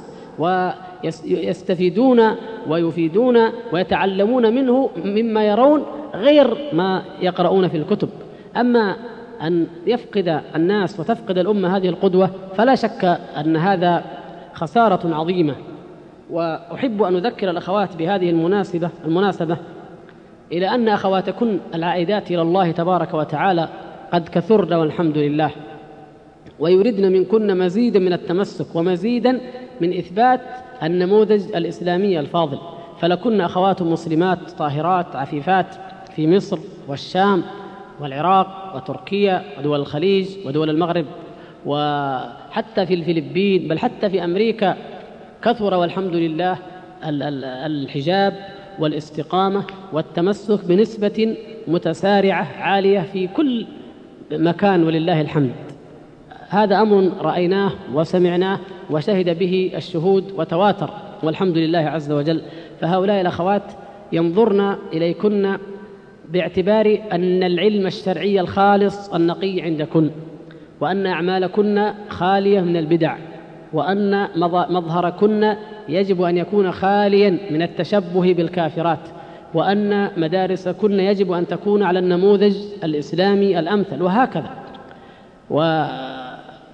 ويستفيدون ويفيدون ويتعلمون منه مما يرون غير ما يقرؤون في الكتب. أما أن يفقد الناس وتفقد الأمة هذه القدوة فلا شك أن هذا خسارة عظيمة. وأحب أن أذكر الأخوات بهذه المناسبة إلى أن أخواتكن العائدات إلى الله تبارك وتعالى قد كثرن والحمد لله، ويردن منكن مزيدا من التمسك ومزيدا من إثبات النموذج الإسلامي الفاضل. فلكن أخوات مسلمات طاهرات عفيفات في مصر والشام والعراق وتركيا ودول الخليج ودول المغرب، وحتى في الفلبين، بل حتى في أمريكا كثر والحمد لله الحجاب والاستقامة والتمسك بنسبة متسارعة عالية في كل مكان ولله الحمد. هذا أمر رأيناه وسمعناه وشهد به الشهود وتواتر والحمد لله عز وجل. فهؤلاء الأخوات ينظرن إليكن باعتبار أن العلم الشرعي الخالص النقي عندكن، وأن أعمالكن خالية من البدع، وأن مظهركن يجب أن يكون خاليا من التشبه بالكافرات، وأن مدارسكن يجب أن تكون على النموذج الإسلامي الأمثل، وهكذا.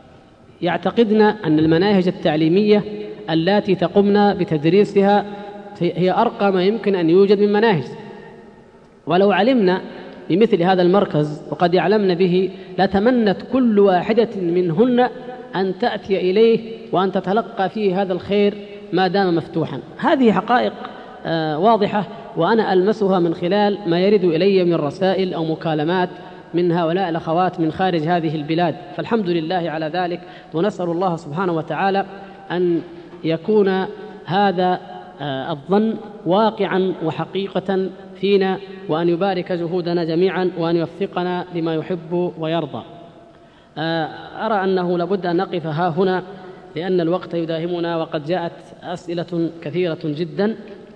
ويعتقدن أن المناهج التعليمية التي تقمن بتدريسها هي أرقى ما يمكن أن يوجد من مناهج. ولو علمنا بمثل هذا المركز وقد يعلمن به لتمنت كل واحدة منهن أن تأتي إليه وأن تتلقى فيه هذا الخير ما دام مفتوحا. هذه حقائق واضحة، وأنا ألمسها من خلال ما يرد إلي من رسائل أو مكالمات من هؤلاء الأخوات من خارج هذه البلاد، فالحمد لله على ذلك، ونسأل الله سبحانه وتعالى أن يكون هذا الظن واقعا وحقيقة فينا، وأن يبارك جهودنا جميعا، وأن يوفقنا لما يحب ويرضى. أرى أنه لابد أن نقف ها هنا لأن الوقت يداهمنا، وقد جاءت أسئلة كثيرة جدا،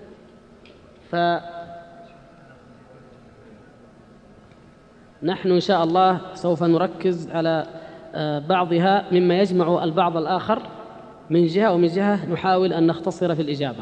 نحن إن شاء الله سوف نركز على بعضها مما يجمع البعض الآخر من جهة، ومن جهة نحاول أن نختصر في الإجابة.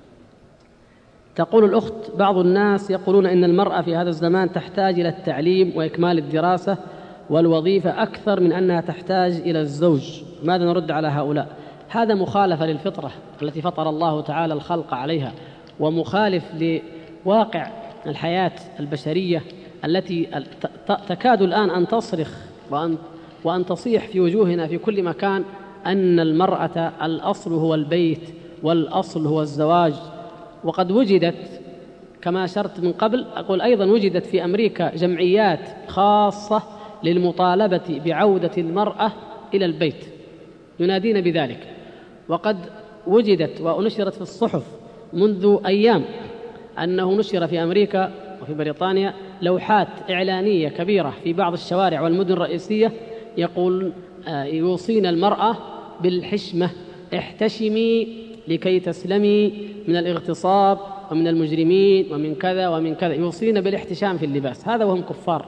تقول الأخت: بعض الناس يقولون إن المرأة في هذا الزمان تحتاج إلى التعليم وإكمال الدراسة والوظيفة أكثر من أنها تحتاج إلى الزوج، ماذا نرد على هؤلاء؟ هذا مخالفة للفطرة التي فطر الله تعالى الخلق عليها، ومخالف لواقع الحياة البشرية التي تكاد الآن أن تصرخ وأن تصيح في وجوهنا في كل مكان أن المرأة الأصل هو البيت والأصل هو الزواج. وقد وجدت كما أشرت من قبل، أقول أيضا وجدت في أمريكا جمعيات خاصة للمطالبة بعودة المرأة إلى البيت ينادين بذلك. وقد وجدت ونشرت في الصحف منذ أيام أنه نشر في أمريكا وفي بريطانيا لوحات إعلانية كبيرة في بعض الشوارع والمدن الرئيسية يقول يوصين المرأة بالحشمة، احتشمي لكي تسلمي من الاغتصاب ومن المجرمين ومن كذا ومن كذا، يوصين بالاحتشام في اللباس، هذا وهم كفار.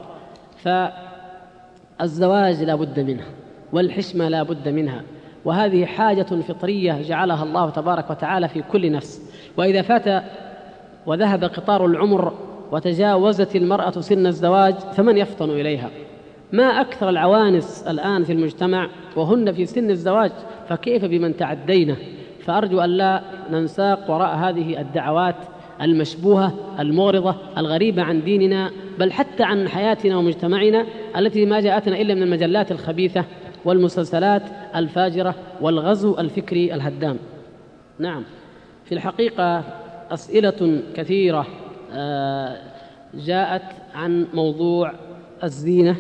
فالزواج لا بد منه، والحشمة لا بد منها، وهذه حاجة فطرية جعلها الله تبارك وتعالى في كل نفس. وإذا فات وذهب قطار العمر وتجاوزت المرأة سن الزواج فمن يفطن إليها؟ ما أكثر العوانس الآن في المجتمع وهن في سن الزواج، فكيف بمن تعدينا؟ فأرجو أن لا ننساق وراء هذه الدعوات المشبوهة المغرضة الغريبة عن ديننا، بل حتى عن حياتنا ومجتمعنا، التي ما جاءتنا إلا من المجلات الخبيثة والمسلسلات الفاجرة والغزو الفكري الهدام. نعم، في الحقيقة أسئلة كثيرة جاءت عن موضوع الزينة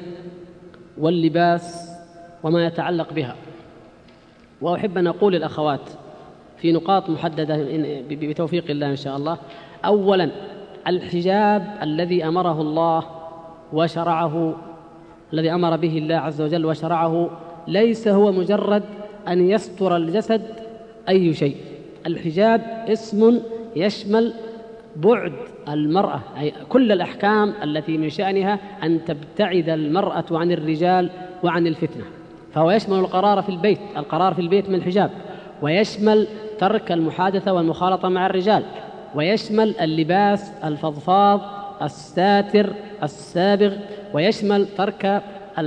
واللباس وما يتعلق بها، وأحب أن أقول للأخوات في نقاط محددة بتوفيق الله إن شاء الله. أولا، الحجاب الذي أمره الله وشرعه، الذي أمر به الله عز وجل وشرعه، ليس هو مجرد أن يستر الجسد أي شيء. الحجاب اسم يشمل بعد المرأة، أي كل الأحكام التي من شأنها أن تبتعد المرأة عن الرجال وعن الفتنة، فهو يشمل القرار في البيت من الحجاب، ويشمل ترك المحادثة والمخالطة مع الرجال، ويشمل اللباس الفضفاض الساتر السابغ، ويشمل ترك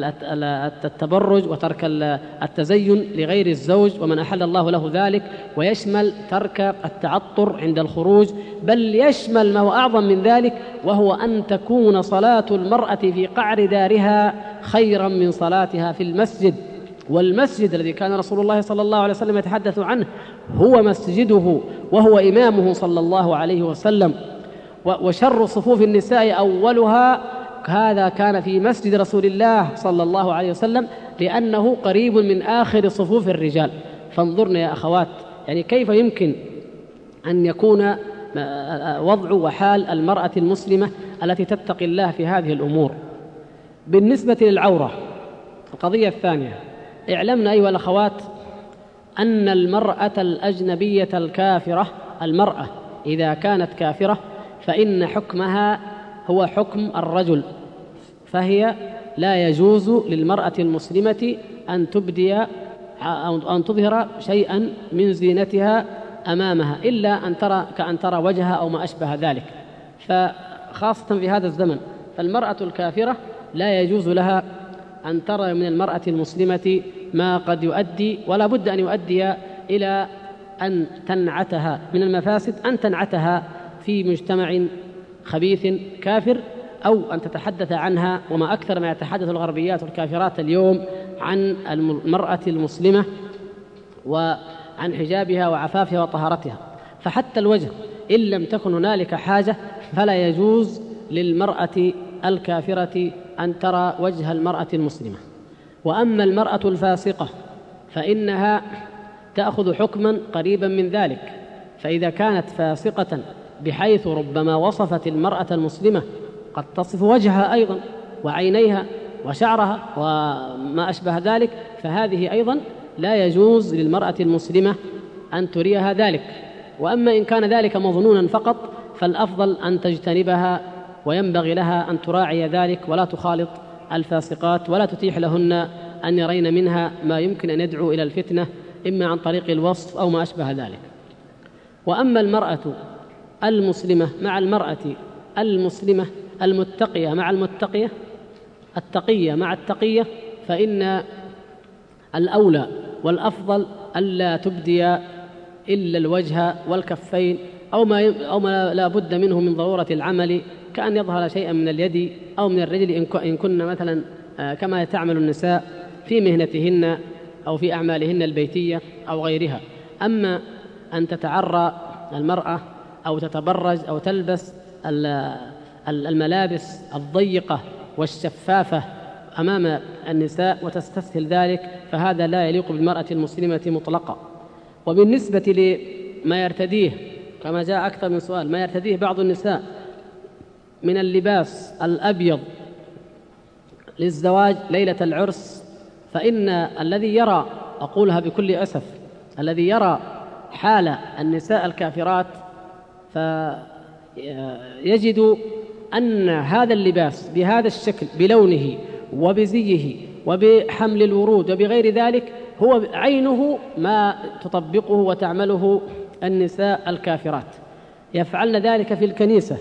التبرج وترك التزين لغير الزوج ومن أحل الله له ذلك، ويشمل ترك التعطر عند الخروج، بل يشمل ما هو أعظم من ذلك، وهو أن تكون صلاة المرأة في قعر دارها خيرا من صلاتها في المسجد. والمسجد الذي كان رسول الله صلى الله عليه وسلم يتحدث عنه هو مسجده وهو إمامه صلى الله عليه وسلم. وشر صفوف النساء أولها، هذا كان في مسجد رسول الله صلى الله عليه وسلم، لأنه قريب من آخر صفوف الرجال. فانظرنا يا أخوات، يعني كيف يمكن أن يكون وضع وحال المرأة المسلمة التي تتقي الله في هذه الأمور. بالنسبة للعورة، القضية الثانية، اعلمنا أيها الأخوات أن المرأة الأجنبية الكافرة، المرأة إذا كانت كافرة فإن حكمها هو حكم الرجل، فهي لا يجوز للمرأة المسلمة أن تبدي أو أن تظهر شيئا من زينتها أمامها إلا كأن ترى وجهها أو ما أشبه ذلك. فخاصة في هذا الزمن، فالمرأة الكافرة لا يجوز لها أن ترى من المرأة المسلمة ما قد يؤدي ولا بد أن يؤدي إلى أن تنعتها من المفاسد أن تنعتها في مجتمع خبيث كافر، أو أن تتحدث عنها، وما أكثر ما يتحدث الغربيات والكافرات اليوم عن المرأة المسلمة وعن حجابها وعفافها وطهارتها. فحتى الوجه إن لم تكن هنالك حاجة فلا يجوز للمرأة الكافرة أن ترى وجه المرأة المسلمة. وأما المرأة الفاسقة فإنها تأخذ حكما قريبا من ذلك، فإذا كانت فاسقة بحيث ربما وصفت المرأة المسلمة قد تصف وجهها أيضا وعينيها وشعرها وما أشبه ذلك، فهذه أيضا لا يجوز للمرأة المسلمة أن تريها ذلك. وأما إن كان ذلك مظنونا فقط فالأفضل أن تجتنبها، وينبغي لها أن تراعي ذلك ولا تخالط الفاسقات ولا تتيح لهن أن يرين منها ما يمكن أن يدعو إلى الفتنة إما عن طريق الوصف أو ما أشبه ذلك. وأما المرأة المسلمة مع المرأة المسلمة، المتقية مع المتقية، التقية مع التقية، فإن الأولى والأفضل ألا تبدي إلا الوجه والكفين أو ما لا بد منه من ضرورة العمل، كأن يظهر شيئا من اليد أو من الرجل إن كن مثلا كما تعمل النساء في مهنتهن أو في أعمالهن البيتية أو غيرها. أما أن تتعرى المرأة أو تتبرج أو تلبس الملابس الضيقة والشفافة أمام النساء وتستسهل ذلك، فهذا لا يليق بالمرأة المسلمة مطلقا. وبالنسبة لما يرتديه، كما جاء أكثر من سؤال، ما يرتديه بعض النساء من اللباس الأبيض للزواج ليلة العرس، فإن الذي يرى، أقولها بكل أسف، الذي يرى حال النساء الكافرات فيجد أن هذا اللباس بهذا الشكل بلونه وبزيه وبحمل الورود وبغير ذلك هو عينه ما تطبقه وتعمله النساء الكافرات. يفعلن ذلك في الكنيسة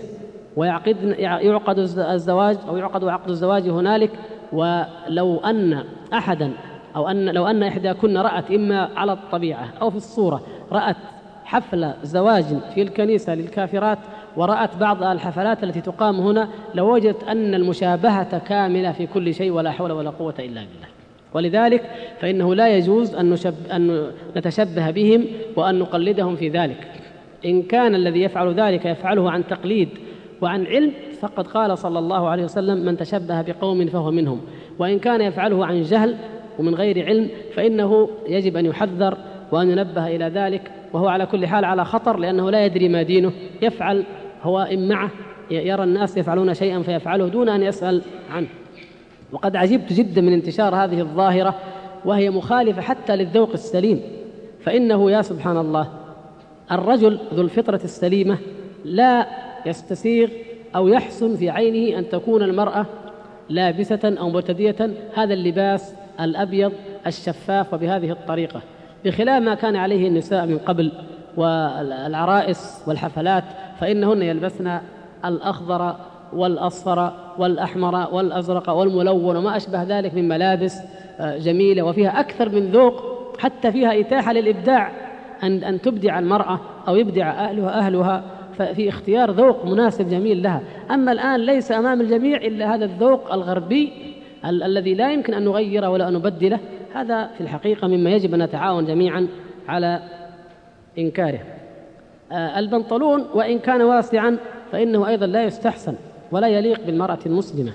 ويعقد الزواج أو يعقد عقد الزواج هنالك. ولو أن أحدا لو أن إحداكن رأت إما على الطبيعة أو في الصورة رأت حفل زواج في الكنيسة للكافرات ورأت بعض الحفلات التي تقام هنا لوجدت أن المشابهة كاملة في كل شيء ولا حول ولا قوة إلا بالله. ولذلك فإنه لا يجوز أن نتشبه بهم وأن نقلدهم في ذلك. إن كان الذي يفعل ذلك يفعله عن تقليد وعن علم فقد قال صلى الله عليه وسلم: من تشبه بقوم فهو منهم. وإن كان يفعله عن جهل ومن غير علم فإنه يجب أن يحذر وأن ينبه إلى ذلك، وهو على كل حال على خطر، لأنه لا يدري ما دينه، يفعل هو إن معه يرى الناس يفعلون شيئا فيفعله دون أن يسأل عنه. وقد عجبت جدا من انتشار هذه الظاهرة، وهي مخالفة حتى للذوق السليم. فإنه يا سبحان الله الرجل ذو الفطرة السليمة لا يستسيغ أو يحسن في عينه أن تكون المرأة لابسة أو مرتدية هذا اللباس الأبيض الشفاف وبهذه الطريقة، بخلاف ما كان عليه النساء من قبل والعرائس والحفلات، فإنهن يلبسن الأخضر والأصفر والأحمر والأزرق والملون وما أشبه ذلك من ملابس جميلة وفيها أكثر من ذوق، حتى فيها إتاحة للإبداع أن تبدع المرأة أو يبدع أهلها في اختيار ذوق مناسب جميل لها. أما الآن ليس أمام الجميع إلا هذا الذوق الغربي الذي لا يمكن أن نغيره ولا أن نبدله. هذا في الحقيقة مما يجب أن نتعاون جميعا على إنكاره. البنطلون وإن كان واسعا فإنه أيضا لا يستحسن ولا يليق بالمرأة المسلمة،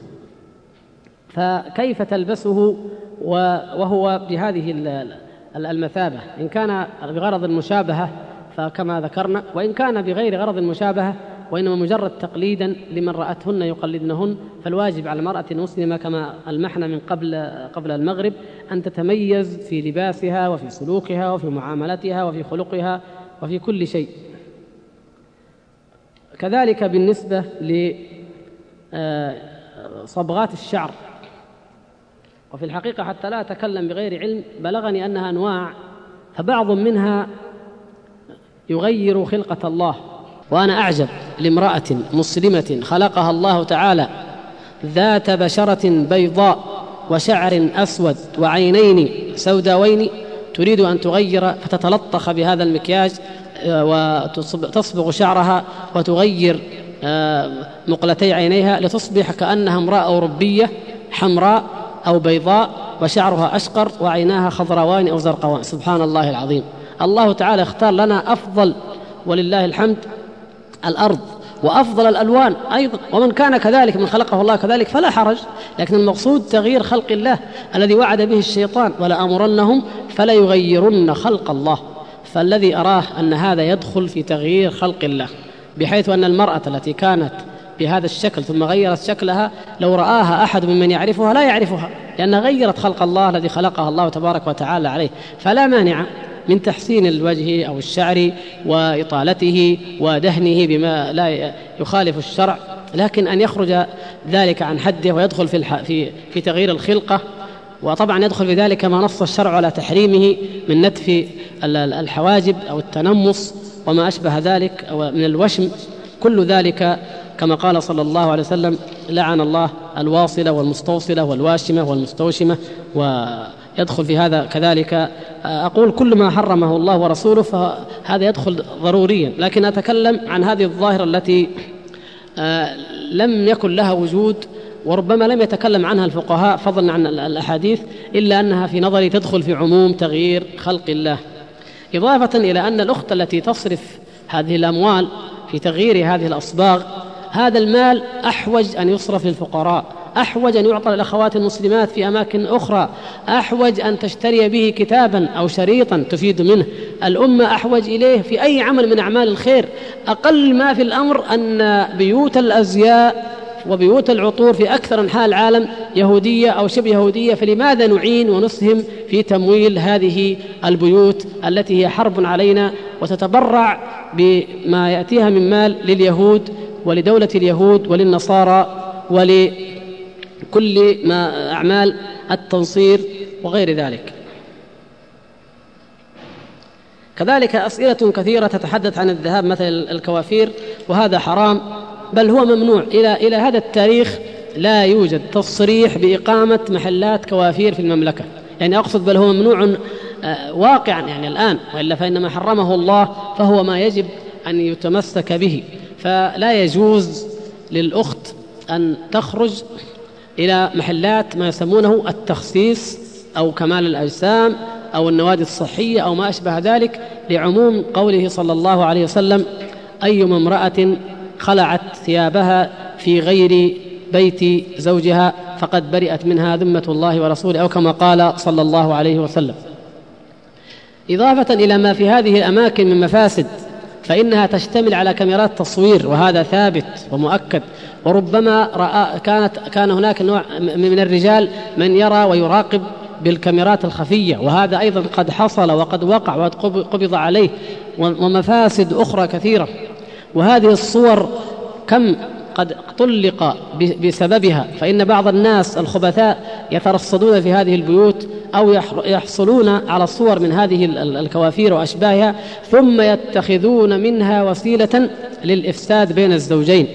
فكيف تلبسه وهو بهذه المثابة؟ إن كان بغرض المشابهة فكما ذكرنا، وإن كان بغير غرض المشابهة وإنما مجرد تقليدا لمن رأتهن يقلدنهن، فالواجب على المرأة المسلمة كما ألمحنا من قبل المغرب أن تتميز في لباسها وفي سلوكها وفي معاملتها وفي خلقها وفي كل شيء. كذلك بالنسبة لصبغات الشعر، وفي الحقيقة حتى لا أتكلم بغير علم بلغني أنها أنواع، فبعض منها يغير خلقة الله. وأنا أعجب لامرأة مسلمة خلقها الله تعالى ذات بشرة بيضاء وشعر أسود وعينين سوداوين تريد أن تغير فتتلطخ بهذا المكياج وتصبغ شعرها وتغير مقلتي عينيها لتصبح كأنها امرأة أوروبية حمراء أو بيضاء وشعرها أشقر وعيناها خضروان أو زرقوان. سبحان الله العظيم. الله تعالى اختار لنا أفضل ولله الحمد الأرض وأفضل الألوان أيضا، ومن كان كذلك من خلقه الله كذلك فلا حرج، لكن المقصود تغيير خلق الله الذي وعد به الشيطان ولأمرنهم فلا يغيرن خلق الله. فالذي أراه أن هذا يدخل في تغيير خلق الله، بحيث أن المرأة التي كانت بهذا الشكل ثم غيرت شكلها لو رآها أحد ممن يعرفها لا يعرفها، لأنها غيرت خلق الله الذي خلقها الله تبارك وتعالى عليه. فلا مانع من تحسين الوجه أو الشعر وإطالته ودهنه بما لا يخالف الشرع، لكن أن يخرج ذلك عن حده ويدخل في تغيير الخلقة. وطبعا يدخل في ذلك ما نص الشرع على تحريمه من نتف الحواجب أو التنمص وما أشبه ذلك أو من الوشم، كل ذلك كما قال صلى الله عليه وسلم: لعن الله الواصلة والمستوصلة والواشمة والمستوشمة. ويدخل في هذا كذلك أقول كل ما حرمه الله ورسوله فهذا يدخل ضروريا، لكن أتكلم عن هذه الظاهرة التي لم يكن لها وجود وربما لم يتكلم عنها الفقهاء فضلا عن الأحاديث، إلا أنها في نظري تدخل في عموم تغيير خلق الله. إضافة إلى أن الأخت التي تصرف هذه الأموال في تغيير هذه الأصباغ، هذا المال أحوج أن يصرف للفقراء، أحوج أن يعطى للأخوات المسلمات في أماكن أخرى، أحوج أن تشتري به كتابا أو شريطا تفيد منه الأمة، أحوج إليه في أي عمل من أعمال الخير. أقل ما في الأمر أن بيوت الأزياء وبيوت العطور في أكثر أنحاء العالم يهودية أو شبه يهودية، فلماذا نعين ونسهم في تمويل هذه البيوت التي هي حرب علينا وتتبرع بما يأتيها من مال لليهود ولدولة اليهود وللنصارى ولكل ما أعمال التنصير وغير ذلك. كذلك أسئلة كثيرة تتحدث عن الذهاب مثل الكوافير، وهذا حرام بل هو ممنوع. إلى هذا التاريخ لا يوجد تصريح بإقامة محلات كوافير في المملكة، يعني أقصد بل هو ممنوع واقعا يعني الآن، وإلا فإنما حرمه الله فهو ما يجب أن يتمسك به. فلا يجوز للأخت أن تخرج إلى محلات ما يسمونه التخسيس أو كمال الأجسام أو النوادي الصحية أو ما أشبه ذلك، لعموم قوله صلى الله عليه وسلم: أيما امرأة خلعت ثيابها في غير بيت زوجها فقد برئت منها ذمة الله ورسوله، أو كما قال صلى الله عليه وسلم. إضافة إلى ما في هذه الأماكن من مفاسد، فإنها تشتمل على كاميرات تصوير، وهذا ثابت ومؤكد، وربما كان هناك نوع من الرجال من يرى ويراقب بالكاميرات الخفية، وهذا أيضا قد حصل وقد وقع وقبض عليه، ومفاسد أخرى كثيرة. وهذه الصور كم قد طلق بسببها، فإن بعض الناس الخبثاء يترصدون في هذه البيوت أو يحصلون على الصور من هذه الكوافير وأشباهها، ثم يتخذون منها وسيلة للإفساد بين الزوجين،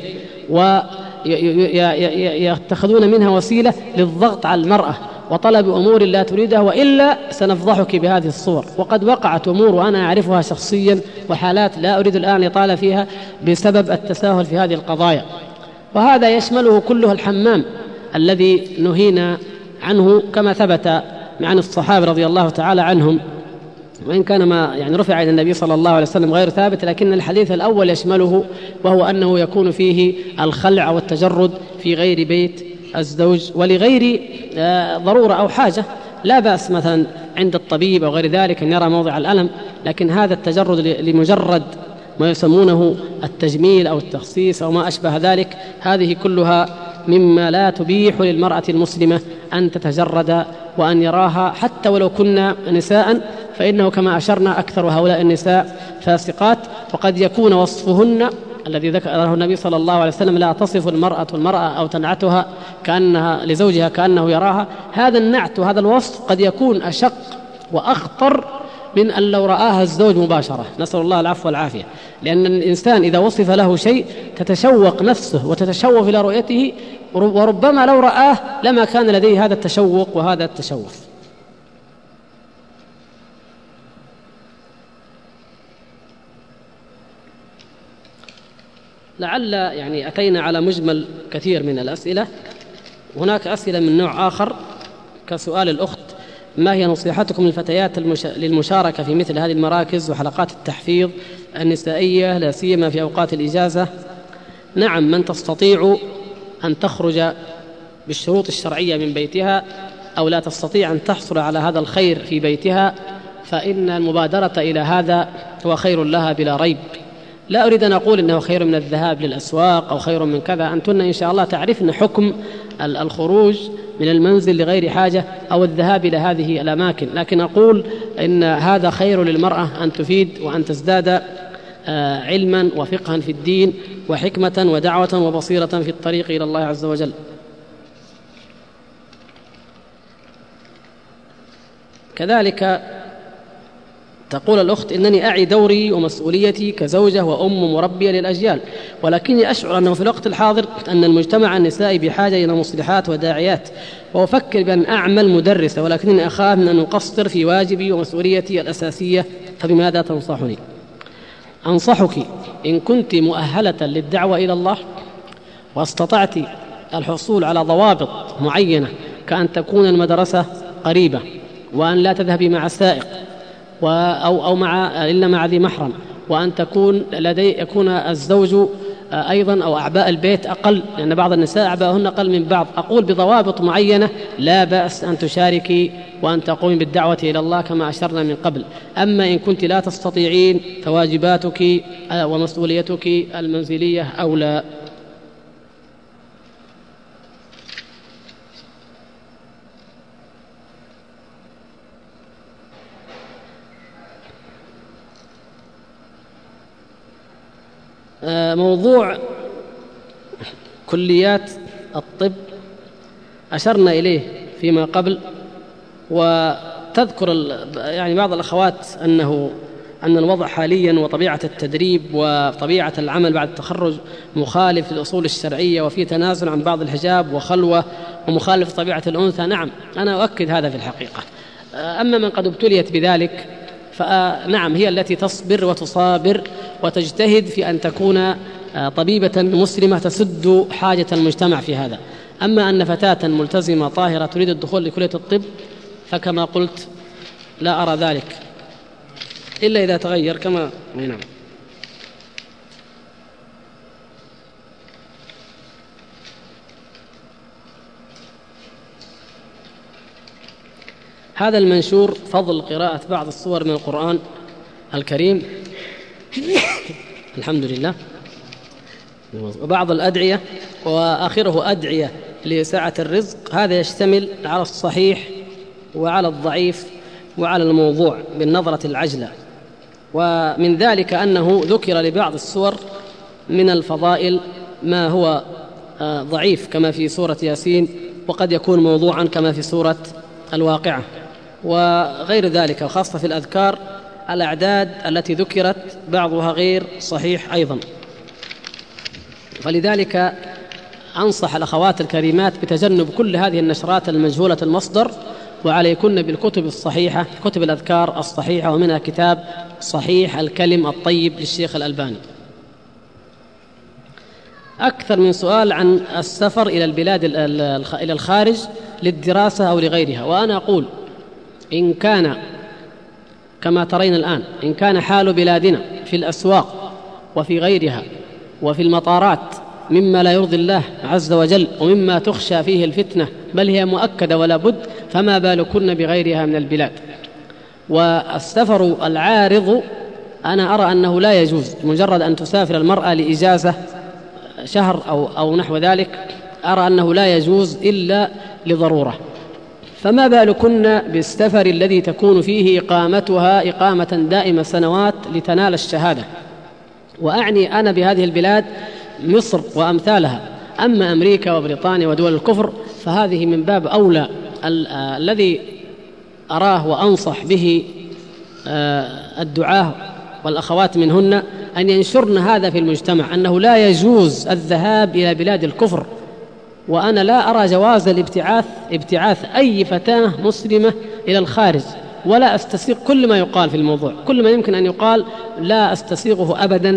ويتخذون منها وسيلة للضغط على المرأة وطلب أمور لا تريدها، وإلا سنفضحك بهذه الصور. وقد وقعت أمور وأنا أعرفها شخصيا وحالات لا أريد الآن إطالة فيها بسبب التساهل في هذه القضايا. وهذا يشمله كله الحمام الذي نهينا عنه كما ثبت عن الصحابة رضي الله تعالى عنهم، وإن كان ما يعني رفع إلى النبي صلى الله عليه وسلم غير ثابت، لكن الحديث الأول يشمله، وهو أنه يكون فيه الخلع والتجرد في غير بيت الزوج ولغير ضرورة أو حاجة. لا بأس مثلا عند الطبيب أو غير ذلك أن يرى موضع الألم، لكن هذا التجرد لمجرد ما يسمونه التجميل أو التخسيس أو ما أشبه ذلك، هذه كلها مما لا تبيح للمرأة المسلمة أن تتجرد وأن يراها حتى ولو كنا نساء، فإنه كما أشرنا أكثر هؤلاء النساء فاسقات، وقد يكون وصفهن الذي ذكره النبي صلى الله عليه وسلم: لا تصف المرأة أو تنعتها كأنها لزوجها كأنه يراها. هذا النعت وهذا الوصف قد يكون أشق وأخطر من أن لو رآها الزوج مباشرة، نسأل الله العفو والعافية، لأن الإنسان إذا وصف له شيء تتشوق نفسه وتتشوف إلى رؤيته، وربما لو رآه لما كان لديه هذا التشوق وهذا التشوف. لعل يعني أتينا على مجمل كثير من الأسئلة. هناك أسئلة من نوع آخر كسؤال الأخت: ما هي نصيحتكم للفتيات للمشاركة في مثل هذه المراكز وحلقات التحفيظ النسائية لا سيما في أوقات الإجازة؟ نعم، من تستطيع أن تخرج بالشروط الشرعية من بيتها أو لا تستطيع أن تحصل على هذا الخير في بيتها فإن المبادرة إلى هذا هو خير لها بلا ريب. لا أريد أن أقول إنه خير من الذهاب للأسواق أو خير من كذا، أنتن إن شاء الله تعرفن حكم الخروج من المنزل لغير حاجة أو الذهاب إلى هذه الأماكن، لكن أقول إن هذا خير للمرأة أن تفيد وأن تزداد علما وفقها في الدين وحكمة ودعوة وبصيرة في الطريق إلى الله عز وجل. كذلك تقول الأخت: إنني أعي دوري ومسؤوليتي كزوجة وأم مربية للأجيال، ولكني أشعر أنه في الوقت الحاضر أن المجتمع النسائي بحاجة إلى مصلحات وداعيات، وأفكر بأن أعمل مدرسة، ولكنني أخاف من أن أقصر في واجبي ومسؤوليتي الأساسية، فبماذا تنصحني؟ أنصحك إن كنت مؤهلة للدعوة إلى الله واستطعت الحصول على ضوابط معينة كأن تكون المدرسة قريبة، وأن لا تذهبي مع سائق أو إلا مع ذي محرم، وأن يكون الزوج أيضا أو أعباء البيت أقل، لأن بعض النساء أعباءهن أقل من بعض. أقول بضوابط معينة لا بأس أن تشاركي وأن تقومي بالدعوة إلى الله كما أشرنا من قبل. أما إن كنت لا تستطيعين فواجباتك ومسؤوليتك المنزلية أولى. موضوع كليات الطب أشرنا إليه فيما قبل، وتذكر يعني بعض الأخوات أن الوضع حاليا وطبيعة التدريب وطبيعة العمل بعد التخرج مخالف للأصول الشرعية، وفي تنازل عن بعض الحجاب وخلوة ومخالف طبيعة الأنثى. نعم، أنا أؤكد هذا في الحقيقة. أما من قد ابتليت بذلك فنعم، هي التي تصبر وتصابر وتجتهد في أن تكون طبيبة مسلمة تسد حاجة المجتمع في هذا. أما أن فتاة ملتزمة طاهرة تريد الدخول لكلية الطب فكما قلت لا أرى ذلك إلا إذا تغير كما نعم. هذا المنشور فضل قراءة بعض السور من القرآن الكريم الحمد لله، وبعض الأدعية، وآخره أدعية لسعة الرزق. هذا يشتمل على الصحيح وعلى الضعيف وعلى الموضوع بالنظرة العجلة. ومن ذلك أنه ذكر لبعض السور من الفضائل ما هو ضعيف كما في سورة ياسين، وقد يكون موضوعا كما في سورة الواقعة وغير ذلك، وخاصة في الأذكار الأعداد التي ذكرت بعضها غير صحيح أيضا. فلذلك أنصح الأخوات الكريمات بتجنب كل هذه النشرات المجهولة المصدر، وعليكن بالكتب الصحيحة، كتب الأذكار الصحيحة، ومنها كتاب صحيح الكلم الطيب للشيخ الألباني. أكثر من سؤال عن السفر إلى البلاد إلى الخارج للدراسة أو لغيرها، وأنا أقول إن كان كما ترين الآن، إن كان حال بلادنا في الأسواق وفي غيرها وفي المطارات مما لا يرضي الله عز وجل ومما تخشى فيه الفتنة بل هي مؤكدة ولا بد، فما بالكن بغيرها من البلاد. والسفر العارض أنا أرى أنه لا يجوز، مجرد أن تسافر المرأة لإجازة شهر أو نحو ذلك، أرى أنه لا يجوز إلا لضرورة. فما بالكن بالسفر الذي تكون فيه إقامتها إقامة دائمة سنوات لتنال الشهادة، وأعني أنا بهذه البلاد مصر وأمثالها. أما أمريكا وبريطانيا ودول الكفر فهذه من باب أولى. الذي أراه وأنصح به الدعاة والأخوات منهن أن ينشرن هذا في المجتمع، أنه لا يجوز الذهاب إلى بلاد الكفر، وأنا لا أرى جواز ابتعاث أي فتاة مسلمة إلى الخارج، ولا أستسيغ كل ما يقال في الموضوع، كل ما يمكن أن يقال لا أستسيغه أبدا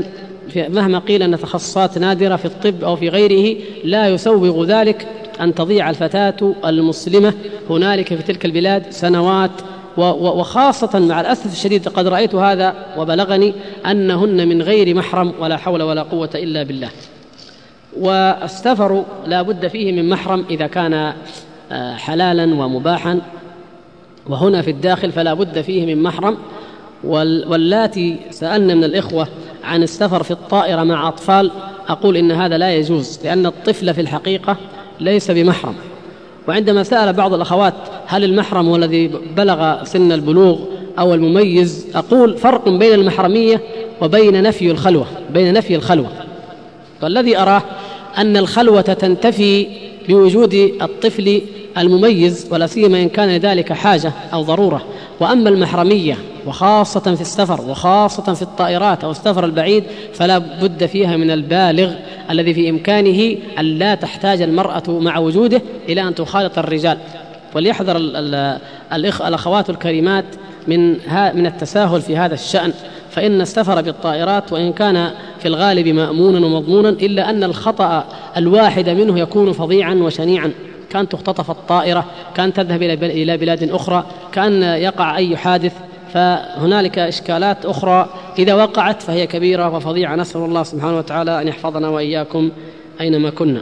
مهما قيل أن تخصصات نادرة في الطب أو في غيره لا يسوغ ذلك أن تضيع الفتاة المسلمة هنالك في تلك البلاد سنوات، وخاصة مع الأسف الشديد قد رأيت هذا وبلغني أنهن من غير محرم ولا حول ولا قوة إلا بالله. والسفر لا بد فيه من محرم إذا كان حلالا ومباحا، وهنا في الداخل فلا بد فيه من محرم. واللاتي سألنا من الإخوة عن السفر في الطائرة مع أطفال، أقول إن هذا لا يجوز، لأن الطفل في الحقيقة ليس بمحرم. وعندما سأل بعض الأخوات هل المحرم هو الذي بلغ سن البلوغ أو المميز، أقول فرق بين المحرمية وبين نفي الخلوة. والذي أراه أن الخلوة تنتفي بوجود الطفل المميز، ولا سيما إن كان لذلك حاجة أو ضرورة. وأما المحرمية وخاصة في السفر وخاصة في الطائرات أو السفر البعيد فلا بد فيها من البالغ الذي في إمكانه أن لا تحتاج المرأة مع وجوده إلى أن تخالط الرجال. وليحذر الأخوات الكريمات من التساهل في هذا الشأن، فإن السفر بالطائرات وإن كان في الغالب مأمونا ومضمونا إلا أن الخطأ الواحد منه يكون فظيعا وشنيعا، كان تختطف الطائرة، كان تذهب إلى بلاد أخرى، كان يقع أي حادث، فهنالك إشكالات أخرى إذا وقعت فهي كبيرة وفظيعة. نسأل الله سبحانه وتعالى أن يحفظنا وإياكم أينما كنا.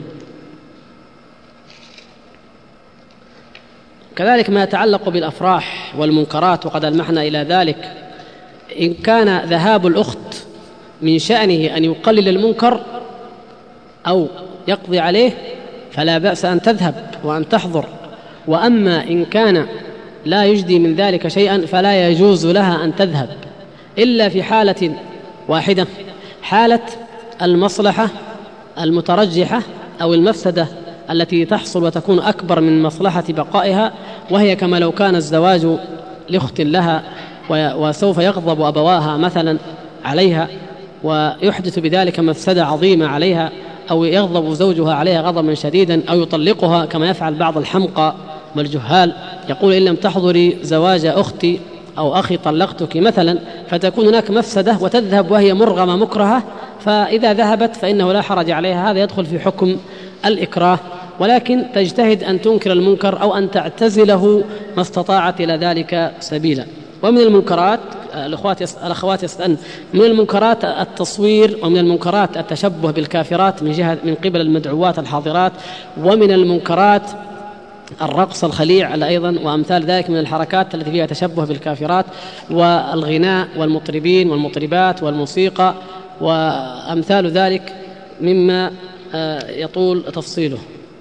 كذلك ما يتعلق بالأفراح والمنكرات، وقد ألمحنا إلى ذلك، إن كان ذهاب الأخت من شأنه أن يقلل المنكر أو يقضي عليه فلا بأس أن تذهب وأن تحضر. وأما إن كان لا يجدي من ذلك شيئا فلا يجوز لها أن تذهب إلا في حالة واحدة، حالة المصلحة المترجحة أو المفسدة التي تحصل وتكون أكبر من مصلحة بقائها، وهي كما لو كان الزواج لأخت لها وسوف يغضب أبواها مثلا عليها ويحدث بذلك مفسدة عظيمة عليها، أو يغضب زوجها عليها غضبا شديدا، أو يطلقها كما يفعل بعض الحمقى والجهال، يقول إن لم تحضري زواج أختي أو أخي طلقتك مثلا، فتكون هناك مفسدة وتذهب وهي مرغمة مكرهة، فإذا ذهبت فإنه لا حرج عليها، هذا يدخل في حكم الإكراه، ولكن تجتهد أن تنكر المنكر أو أن تعتزله ما استطاعت إلى ذلك سبيلا. ومن المنكرات الأخوات يسألن، من المنكرات التصوير، ومن المنكرات التشبه بالكافرات من قبل المدعوات الحاضرات، ومن المنكرات الرقص الخليع أيضا وأمثال ذلك من الحركات التي فيها تشبه بالكافرات، والغناء والمطربين والمطربات والموسيقى وأمثال ذلك مما يطول تفصيله.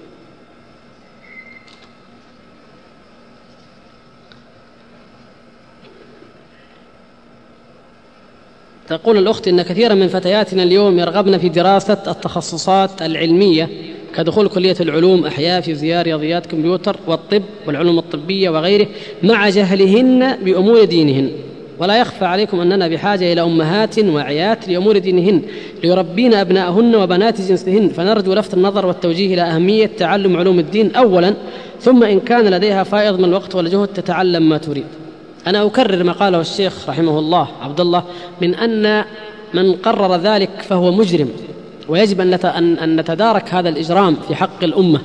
تقول الأخت إن كثيرا من فتياتنا اليوم يرغبن في دراسة التخصصات العلمية كدخول كلية العلوم، أحياء، فيزياء، رياضيات، كمبيوتر، والطب والعلوم الطبية وغيره، مع جهلهن بأمور دينهن. ولا يخفى عليكم أننا بحاجة إلى أمهات واعيات لأمور دينهن ليربين أبناءهن وبنات جنسهن، فنرجو لفت النظر والتوجيه إلى أهمية تعلم علوم الدين أولا، ثم إن كان لديها فائض من الوقت والجهد تتعلم ما تريد. أنا أكرر ما قاله الشيخ رحمه الله عبد الله من أن من قرر ذلك فهو مجرم، ويجب أن نتدارك هذا الإجرام في حق الأمة.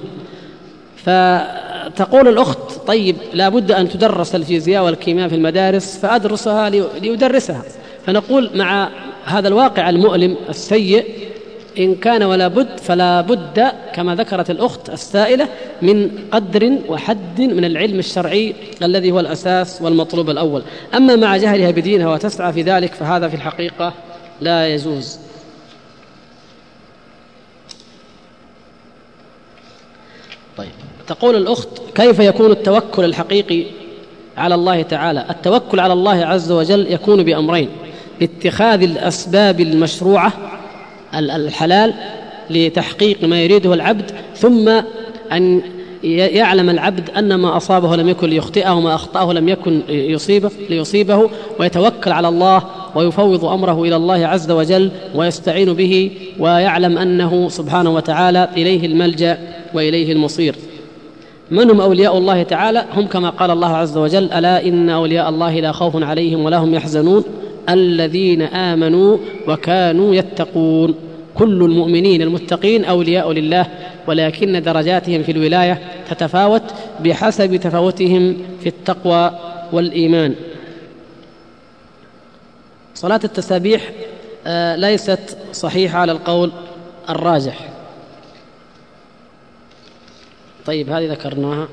فتقول الأخت طيب لا بد أن تدرس الفيزياء والكيمياء في المدارس فأدرسها ليدرسها، فنقول مع هذا الواقع المؤلم السيء إن كان ولا بد فلا بد كما ذكرت الأخت السائلة من قدر وحد من العلم الشرعي الذي هو الأساس والمطلوب الأول. أما مع جهلها بدينها وتسعى في ذلك فهذا في الحقيقة لا يجوز. طيب، تقول الأخت كيف يكون التوكل الحقيقي على الله تعالى؟ التوكل على الله عز وجل يكون بأمرين: باتخاذ الأسباب المشروعة الحلال لتحقيق ما يريده العبد، ثم أن يعلم العبد أن ما أصابه لم يكن ليخطئه وما أخطأه لم يكن ليصيبه، ويتوكل على الله ويفوض أمره إلى الله عز وجل ويستعين به، ويعلم أنه سبحانه وتعالى إليه الملجأ وإليه المصير. من هم أولياء الله تعالى؟ هم كما قال الله عز وجل: ألا إن أولياء الله لا خوف عليهم ولا هم يحزنون الذين آمنوا وكانوا يتقون. كل المؤمنين المتقين أولياء لله، ولكن درجاتهم في الولاية تتفاوت بحسب تفاوتهم في التقوى والإيمان. صلاة التسابيح ليست صحيحة على القول الراجح. طيب هذه ذكرناها.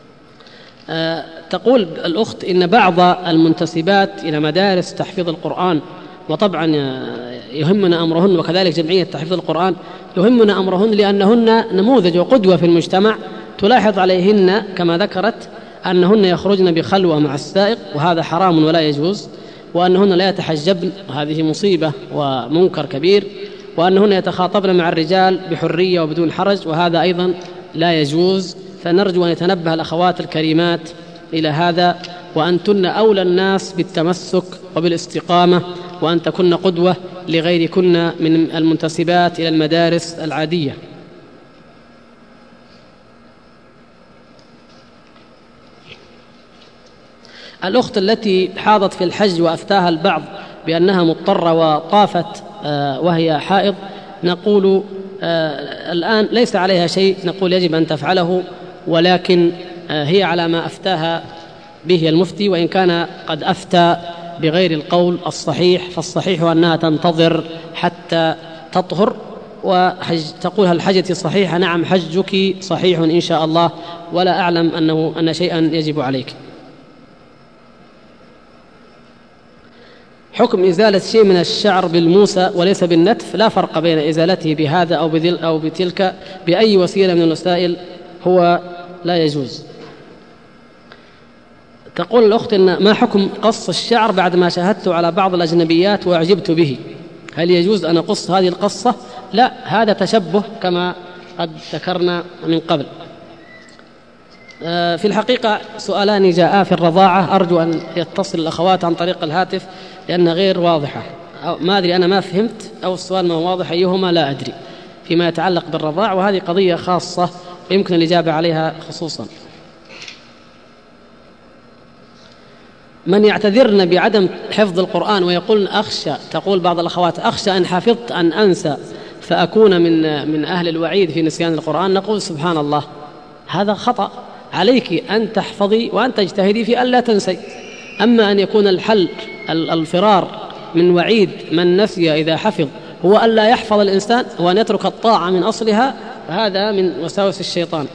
تقول الأخت إن بعض المنتسبات إلى مدارس تحفيظ القرآن، وطبعا يهمنا أمرهن، وكذلك جمعية تحفيظ القرآن يهمنا أمرهن لأنهن نموذج وقدوة في المجتمع. تلاحظ عليهن كما ذكرت أنهن يخرجن بخلوة مع السائق، وهذا حرام ولا يجوز، وأنهن لا يتحجبن، وهذه مصيبة ومنكر كبير، وأنهن يتخاطبن مع الرجال بحرية وبدون حرج، وهذا أيضا لا يجوز. فنرجو أن يتنبه الأخوات الكريمات إلى هذا، وأنتن أولى الناس بالتمسك وبالاستقامة، وأن تكن قدوة لغيركن من المنتسبات إلى المدارس العادية. الأخت التي حاضت في الحج وأفتاها البعض بأنها مضطرة وطافت وهي حائض، نقول الآن ليس عليها شيء، نقول يجب أن تفعله، ولكن هي على ما أفتاها به المفتي، وإن كان قد أفتى بغير القول الصحيح، فالصحيح أنها تنتظر حتى تطهر. وتقول هل حجتي صحيحة؟ نعم، حجك صحيح إن شاء الله، ولا أعلم أن شيئا يجب عليك. حكم إزالة شيء من الشعر بالموسى وليس بالنتف، لا فرق بين إزالته بهذا أو بتلك، بأي وسيلة من الوسائل هو لا يجوز. تقول الأخت إن ما حكم قص الشعر بعد ما شاهدت على بعض الأجنبيات وأعجبت به، هل يجوز أن أقص هذه القصة؟ لا، هذا تشبه كما قد ذكرنا من قبل. في الحقيقة سؤالان جاء في الرضاعة، أرجو أن يتصل الأخوات عن طريق الهاتف لأنها غير واضحة، أو ما أدري أنا ما فهمت، أو السؤال ما هو واضح، أيهما لا أدري، فيما يتعلق بالرضاعة، وهذه قضية خاصة يمكن الإجابة عليها خصوصا. من يعتذرن بعدم حفظ القرآن ويقولن أخشى، تقول بعض الأخوات أخشى أن حفظت أن أنسى فأكون من أهل الوعيد في نسيان القرآن، نقول سبحان الله، هذا خطأ، عليك أن تحفظي وأن تجتهدي في ألا تنسي. أما أن يكون الحل الفرار من وعيد من نسي إذا حفظ هو ألا يحفظ الإنسان وأن يترك الطاعة من أصلها، فهذا من وساوس الشيطان.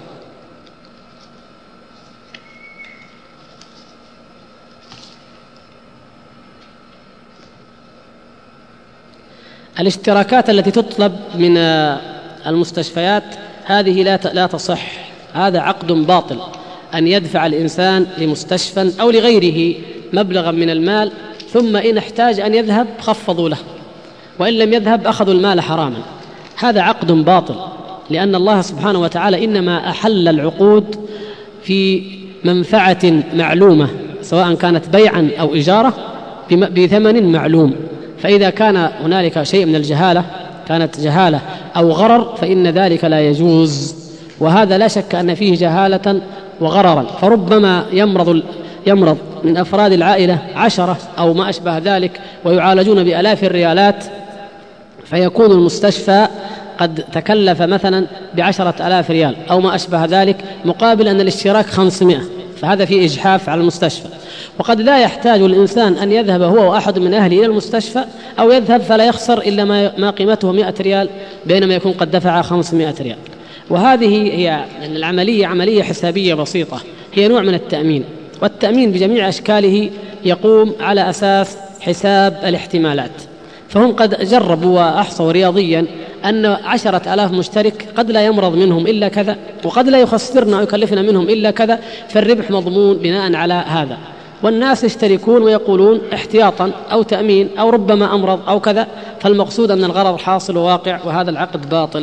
الاشتراكات التي تطلب من المستشفيات هذه لا تصح، هذا عقد باطل، أن يدفع الإنسان لمستشفى أو لغيره مبلغا من المال، ثم إن احتاج أن يذهب خفضوا له، وإن لم يذهب أخذوا المال حراما. هذا عقد باطل، لأن الله سبحانه وتعالى إنما أحل العقود في منفعة معلومة، سواء كانت بيعا أو إجارة بثمن معلوم. فإذا كان هنالك شيء من الجهالة، كانت جهالة أو غرر، فإن ذلك لا يجوز، وهذا لا شك أن فيه جهالة وغررا. فربما يمرض من أفراد العائلة 10 أو ما أشبه ذلك ويعالجون بآلاف الريالات، فيكون المستشفى قد تكلف مثلا ب10,000 ريال أو ما أشبه ذلك، مقابل أن الاشتراك 500، فهذا فيه إجحاف على المستشفى. وقد لا يحتاج الإنسان أن يذهب هو وأحد من أهله إلى المستشفى، أو يذهب فلا يخسر إلا ما قيمته 100 ريال، بينما يكون قد دفع 500 ريال. وهذه هي العملية عملية حسابية بسيطة، هي نوع من التأمين، والتأمين بجميع أشكاله يقوم على أساس حساب الاحتمالات. فهم قد جربوا وأحصوا رياضيا أن 10,000 مشترك قد لا يمرض منهم إلا كذا، وقد لا يخسرنا ويكلفنا منهم إلا كذا، فالربح مضمون بناء على هذا. والناس يشتركون ويقولون احتياطا أو تأمين أو ربما أمرض أو كذا، فالمقصود أن الغرض حاصل وواقع، وهذا العقد باطل.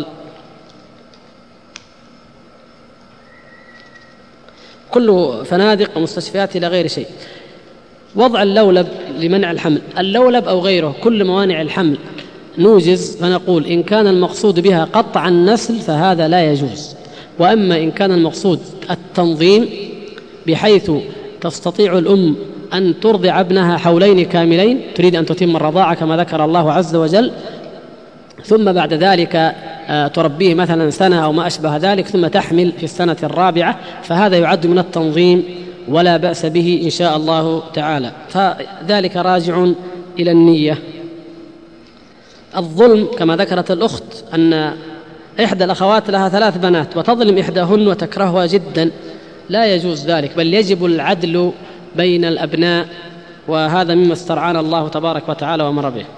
كل فنادق ومستشفيات إلى غير شيء. وضع اللولب لمنع الحمل، اللولب أو غيره، كل موانع الحمل نوجز، فنقول إن كان المقصود بها قطع النسل فهذا لا يجوز. وأما إن كان المقصود التنظيم بحيث تستطيع الأم أن ترضع ابنها حولين كاملين، تريد أن تتم الرضاعة كما ذكر الله عز وجل، ثم بعد ذلك تربيه مثلا سنة أو ما أشبه ذلك، ثم تحمل في السنة الرابعة، فهذا يعد من التنظيم ولا بأس به إن شاء الله تعالى. فذلك راجع إلى النية. الظلم كما ذكرت الأخت أن إحدى الأخوات لها 3 بنات وتظلم إحداهن وتكرهها جدا، لا يجوز ذلك، بل يجب العدل بين الأبناء، وهذا مما استرعانا الله تبارك وتعالى وأمر به.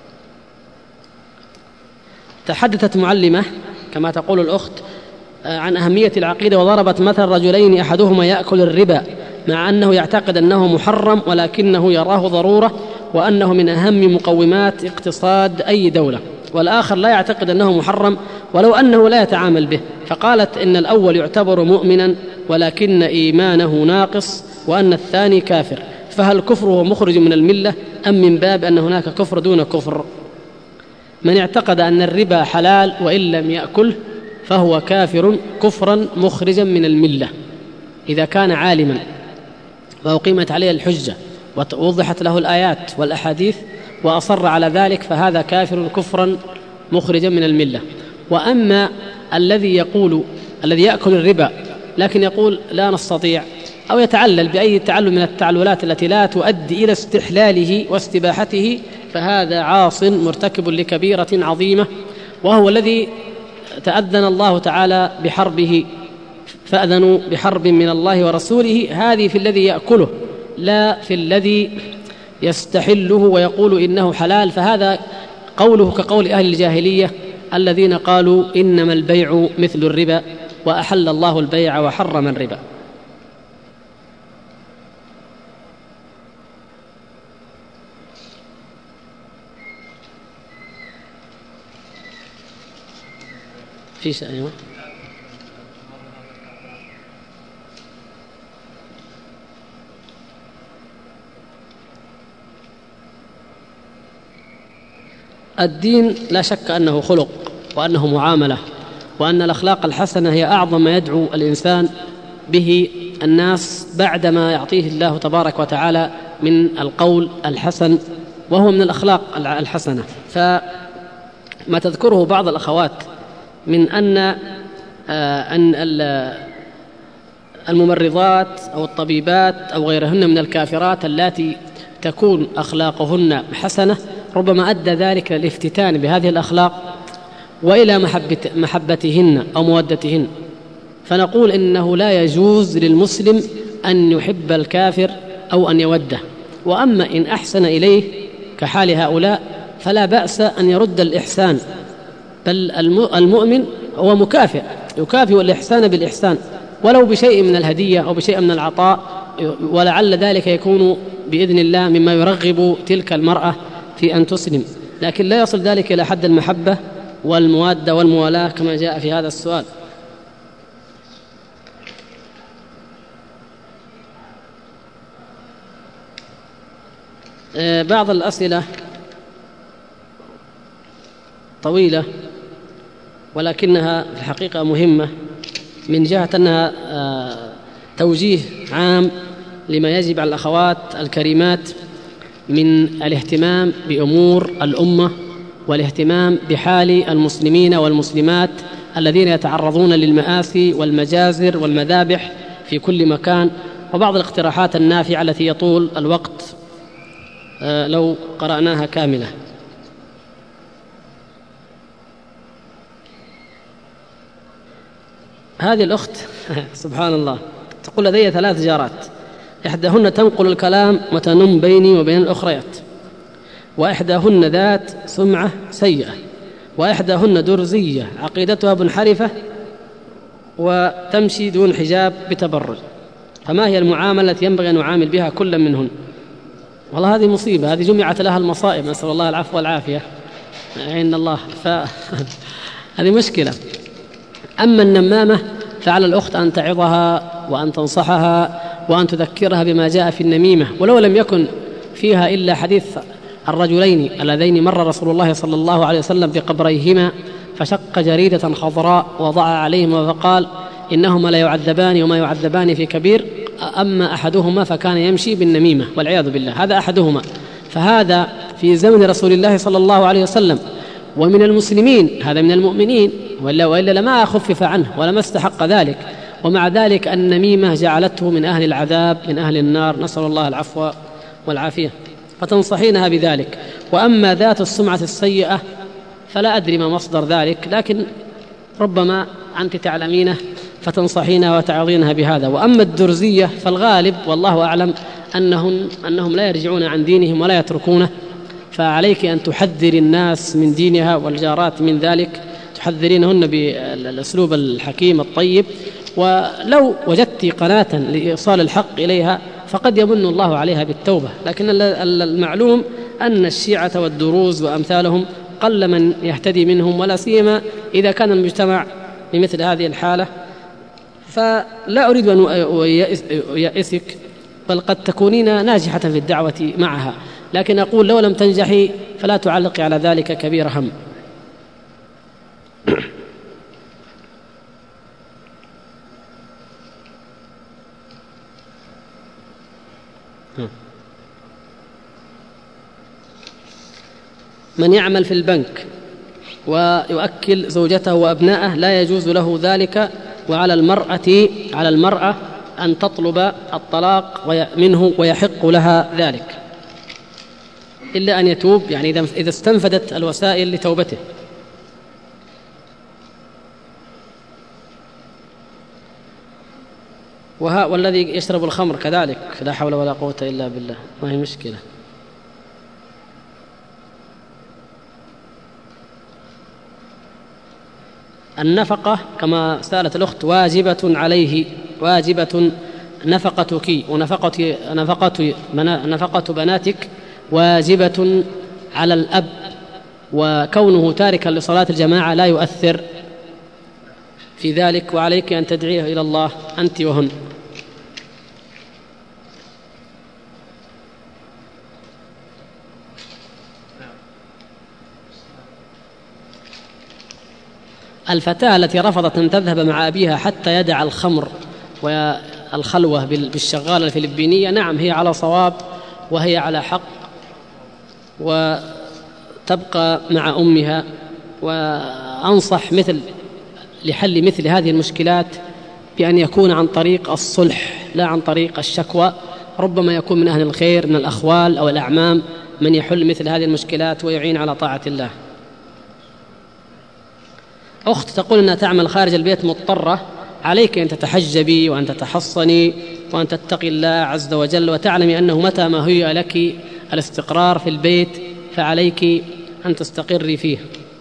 تحدثت معلمة كما تقول الأخت عن أهمية العقيدة، وضربت مثل رجلين أحدهما يأكل الربا مع أنه يعتقد أنه محرم ولكنه يراه ضرورة وأنه من أهم مقومات اقتصاد أي دولة، والآخر لا يعتقد أنه محرم ولو أنه لا يتعامل به، فقالت إن الأول يعتبر مؤمنا ولكن إيمانه ناقص، وأن الثاني كافر، فهل كفره مخرج من الملة أم من باب أن هناك كفر دون كفر؟ من اعتقد أن الربا حلال وإن لم يأكله فهو كافر كفرا مخرجا من الملة إذا كان عالما وأقيمت عليه الحجة ووضحت له الآيات والأحاديث وأصر على ذلك، فهذا كافر كفرا مخرجا من الملة. وأما الذي يأكل الربا لكن يقول لا نستطيع، أو يتعلل بأي تعلل من التعللات التي لا تؤدي إلى استحلاله واستباحته، فهذا عاص مرتكب لكبيرة عظيمة، وهو الذي تأذن الله تعالى بحربه، فأذنوا بحرب من الله ورسوله، هذه في الذي يأكله لا في الذي يستحله ويقول إنه حلال، فهذا قوله كقول أهل الجاهلية الذين قالوا إنما البيع مثل الربا وأحل الله البيع وحرم الربا. في شيء أيوة. الدين لا شك أنه خلق وأنه معاملة، وأن الأخلاق الحسنة هي أعظم ما يدعو الإنسان به الناس بعدما يعطيه الله تبارك وتعالى من القول الحسن، وهو من الأخلاق الحسنة. فما تذكره بعض الأخوات من أن الممرضات أو الطبيبات أو غيرهن من الكافرات التي تكون أخلاقهن حسنة، ربما أدى ذلك للافتتان بهذه الأخلاق وإلى محبتهن أو مودتهن، فنقول إنه لا يجوز للمسلم أن يحب الكافر أو أن يوده، وأما إن أحسن إليه كحال هؤلاء فلا بأس أن يرد الإحسان، بل المؤمن هو يكافئ الإحسان بالإحسان ولو بشيء من الهدية أو بشيء من العطاء، ولعل ذلك يكون بإذن الله مما يرغب تلك المرأة في أن تسلم، لكن لا يصل ذلك إلى حد المحبة والموادة والموالاة كما جاء في هذا السؤال. بعض الأسئلة طويلة ولكنها في الحقيقة مهمة، من جهة أنها توجيه عام لما يجب على الأخوات الكريمات من الاهتمام بأمور الأمة والاهتمام بحال المسلمين والمسلمات الذين يتعرضون للمآسي والمجازر والمذابح في كل مكان، وبعض الاقتراحات النافعة التي يطول الوقت لو قرأناها كاملة. هذه الأخت سبحان الله تقول لدي 3 جارات، إحداهن تنقل الكلام وتنم بيني وبين الأخريات، وإحداهن ذات سمعة سيئة، وإحداهن درزية عقيدتها منحرفة وتمشي دون حجاب بتبرج، فما هي المعاملة التي ينبغي أن نعامل بها كل منهن؟ والله هذه مصيبة، هذه جمعت لها المصائب، نسأل الله العفو والعافية عين الله، فهذه مشكلة. أما النمامة فعلى الأخت أن تعظها وأن تنصحها وأن تذكرها بما جاء في النميمة، ولو لم يكن فيها إلا حديث الرجلين اللذين مر رسول الله صلى الله عليه وسلم بقبريهما فشق جريدة خضراء وضع عليهما فقال إنهما لا يعذبان وما يعذبان في كبير، أما أحدهما فكان يمشي بالنميمة والعياذ بالله، هذا أحدهما. فهذا في زمن رسول الله صلى الله عليه وسلم ومن المسلمين، هذا من المؤمنين، وإلا لما خفف عنه ولما استحق ذلك. ومع ذلك النميمة جعلته من أهل العذاب، من أهل النار، نسأل الله العفو والعافية. فتنصحينها بذلك. وأما ذات السمعة السيئة فلا أدري ما مصدر ذلك، لكن ربما أنت تعلمينه فتنصحينها وتعظينها بهذا. وأما الدرزية فالغالب والله أعلم أنهم لا يرجعون عن دينهم ولا يتركونه، فعليك أن تحذر الناس من دينها والجارات من ذلك، تحذرينهن بالأسلوب الحكيم الطيب. ولو وجدت قناة لإيصال الحق إليها فقد يمن الله عليها بالتوبة، لكن المعلوم أن الشيعة والدروز وأمثالهم قل من يهتدي منهم، ولا سيما إذا كان المجتمع بمثل هذه الحالة. فلا أريد أن أيأسك، بل قد تكونين ناجحة في الدعوة معها، لكن أقول لو لم تنجحي فلا تعلقي على ذلك كبير هم. من يعمل في البنك ويؤكل زوجته وأبنائه لا يجوز له ذلك، وعلى المرأة أن تطلب الطلاق منه ويحق لها ذلك، إلا أن يتوب، يعني إذا استنفدت الوسائل لتوبته. والذي يشرب الخمر كذلك، لا حول ولا قوة إلا بالله، ما هي مشكلة. النفقة كما سألت الأخت واجبة عليه، واجبة نفقتك ونفقة بناتك واجبة على الأب، وكونه تاركا لصلاة الجماعة لا يؤثر في ذلك، وعليك أن تدعيه إلى الله أنت وهن. الفتاة التي رفضت أن تذهب مع أبيها حتى يدع الخمر والخلوة بالشغالة الفلبينية، نعم هي على صواب وهي على حق، وتبقى مع أمها. وأنصح لحل مثل هذه المشكلات بأن يكون عن طريق الصلح لا عن طريق الشكوى. ربما يكون من أهل الخير من الأخوال أو الأعمام من يحل مثل هذه المشكلات ويعين على طاعة الله. أخت تقول أنها تعمل خارج البيت مضطرة، عليك أن تتحجبي وأن تتحصني وأن تتقي الله عز وجل، وتعلمي أنه متى ما هي لك الاستقرار في البيت فعليك أن تستقري فيه.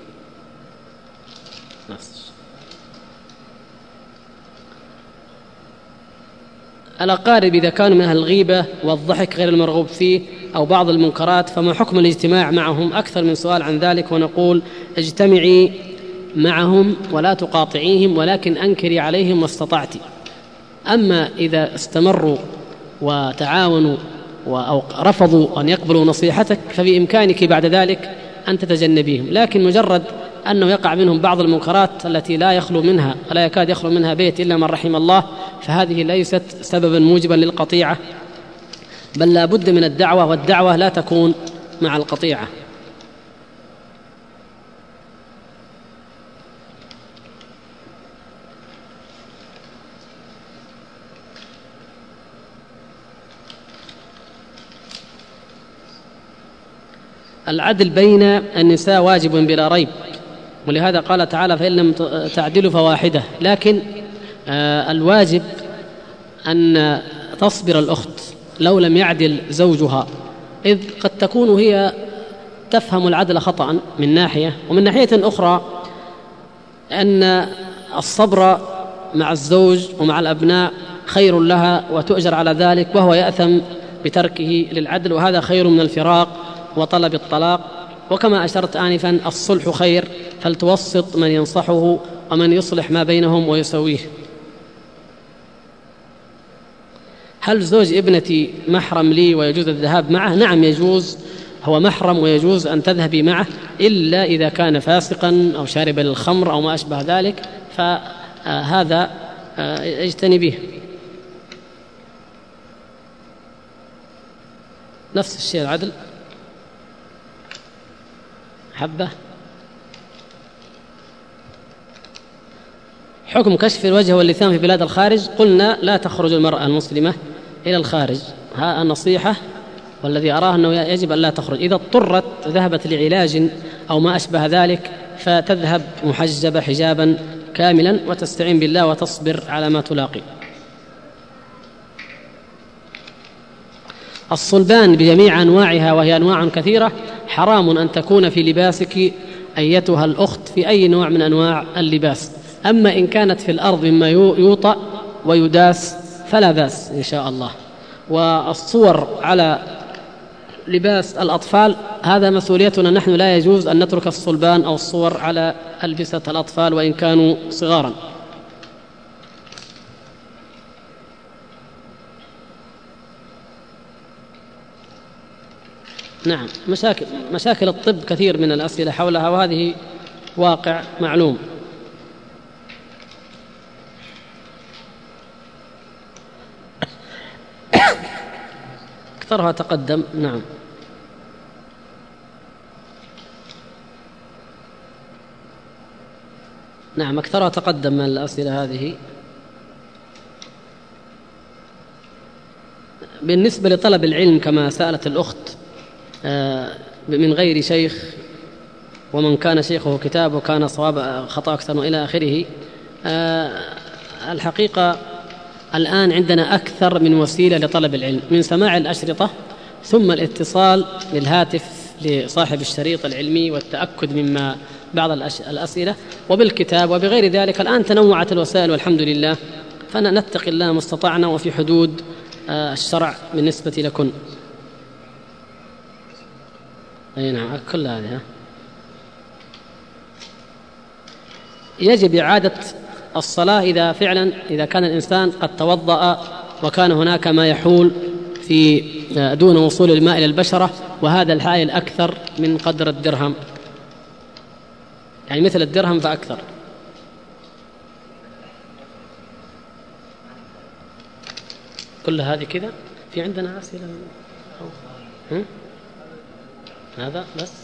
الأقارب إذا كانوا من أهل الغيبة والضحك غير المرغوب فيه أو بعض المنكرات، فما حكم الاجتماع معهم؟ أكثر من سؤال عن ذلك، ونقول اجتمعي معهم ولا تقاطعيهم، ولكن أنكري عليهم ما استطعتِ. أما إذا استمروا وتعاونوا أو رفضوا أن يقبلوا نصيحتك فبإمكانك بعد ذلك أن تتجنبيهم، لكن مجرد أنه يقع منهم بعض المنكرات التي لا يكاد يخلو منها بيت إلا من رحم الله، فهذه ليست سببا موجبا للقطيعة، بل لا بد من الدعوة، والدعوة لا تكون مع القطيعة. العدل بين النساء واجب بلا ريب، ولهذا قال تعالى فإن لم تعدلوا فواحدة، لكن الواجب أن تصبر الأخت لو لم يعدل زوجها، إذ قد تكون هي تفهم العدل خطأ من ناحية، ومن ناحية أخرى أن الصبر مع الزوج ومع الأبناء خير لها وتؤجر على ذلك، وهو يأثم بتركه للعدل، وهذا خير من الفراق وطلب الطلاق. وكما أشرت آنفا الصلح خير، فلتوسط من ينصحه ومن يصلح ما بينهم ويسويه. هل زوج ابنتي محرم لي ويجوز الذهاب معه؟ نعم يجوز، هو محرم ويجوز أن تذهبي معه، إلا إذا كان فاسقا أو شاربا للخمر أو ما أشبه ذلك، فهذا اجتنبيه. نفس الشيء العدل حبة. حكم كشف الوجه واللسان في بلاد الخارج. قلنا لا تخرج المرأة المسلمة إلى الخارج، ها النصيحة، والذي أراه أنه يجب أن لا تخرج. إذا اضطرت ذهبت لعلاج أو ما أشبه ذلك فتذهب محجبة حجابا كاملا وتستعين بالله وتصبر على ما تلاقي. الصلبان بجميع أنواعها وهي أنواع كثيرة حرام أن تكون في لباسك أيتها الأخت في أي نوع من أنواع اللباس. أما إن كانت في الأرض مما يوطأ ويداس فلا بأس إن شاء الله. والصور على لباس الأطفال هذا مسؤوليتنا نحن، لا يجوز أن نترك الصلبان أو الصور على ألبسة الأطفال وإن كانوا صغارا. نعم، مشاكل الطب كثير من الأسئلة حولها، وهذه واقع معلوم. أكثرها تقدم. نعم أكثرها تقدم من الأسئلة هذه. بالنسبة لطلب العلم كما سألت الأخت من غير شيخ، ومن كان شيخه كتاب وكان صواب خطأ أكثر وإلى آخره، الحقيقة الآن عندنا أكثر من وسيلة لطلب العلم، من سماع الأشرطة ثم الاتصال بالهاتف لصاحب الشريط العلمي والتأكد مما بعض الأسئلة وبالكتاب وبغير ذلك. الآن تنوعت الوسائل والحمد لله، فنتقي الله ما استطعنا وفي حدود الشرع بالنسبة لكن. أي نعم كل هذه. يجب إعادة الصلاة إذا كان الإنسان قد توضأ وكان هناك ما يحول في دون وصول الماء إلى البشرة، وهذا الحائل أكثر من قدر الدرهم، يعني مثل الدرهم فأكثر. كل هذه كذا. في عندنا أسئلة هذا بس.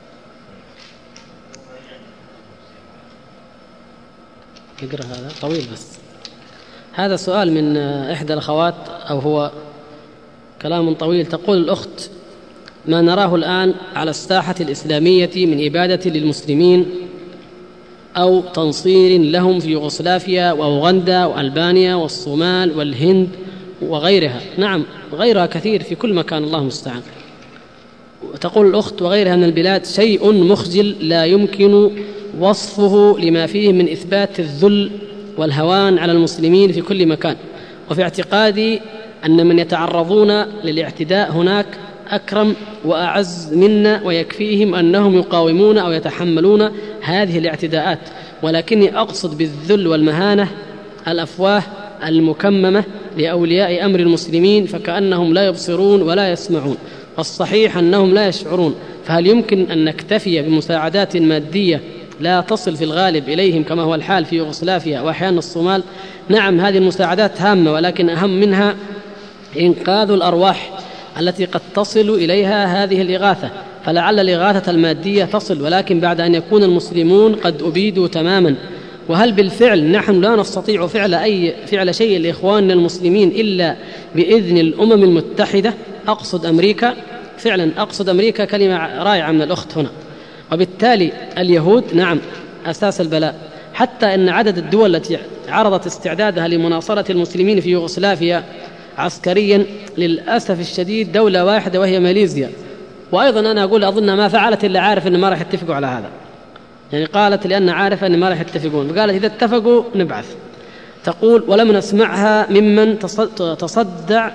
نقرأ هذا طويل بس. هذا سؤال من إحدى الأخوات أو هو كلام طويل. تقول الأخت: ما نراه الآن على الساحة الإسلامية من إبادة للمسلمين أو تنصير لهم في يوغوسلافيا وأوغندا وألبانيا والصومال والهند وغيرها. نعم غيرها كثير في كل مكان، الله المستعان. وتقول الأخت: وغيرها من البلاد شيء مخجل لا يمكن وصفه لما فيه من إثبات الذل والهوان على المسلمين في كل مكان، وفي اعتقادي أن من يتعرضون للاعتداء هناك أكرم وأعز منا، ويكفيهم أنهم يقاومون أو يتحملون هذه الاعتداءات، ولكني أقصد بالذل والمهانة الأفواه المكممة لأولياء أمر المسلمين، فكأنهم لا يبصرون ولا يسمعون، والصحيح أنهم لا يشعرون. فهل يمكن أن نكتفي بمساعدات مادية لا تصل في الغالب إليهم كما هو الحال في يوغوسلافيا وأحيانا الصومال؟ نعم هذه المساعدات هامة، ولكن أهم منها إنقاذ الأرواح التي قد تصل إليها هذه الإغاثة. فلعل الإغاثة المادية تصل، ولكن بعد أن يكون المسلمون قد أبيدوا تماما. وهل بالفعل نحن لا نستطيع فعل شيء لإخواننا المسلمين إلا بإذن الأمم المتحدة؟ أقصد أمريكا، فعلا أقصد أمريكا، كلمة رائعة من الأخت هنا. وبالتالي اليهود نعم أساس البلاء، حتى أن عدد الدول التي عرضت استعدادها لمناصرة المسلمين في يوغوسلافيا عسكريا للأسف الشديد دولة واحدة وهي ماليزيا. وأيضا أنا أقول أظن ما فعلت إلا عارف أن ما راح يتفقوا على هذا، يعني قالت لأن عارفة أن ما راح يتفقون، فقالت إذا اتفقوا نبعث. تقول: ولم نسمعها ممن تصدع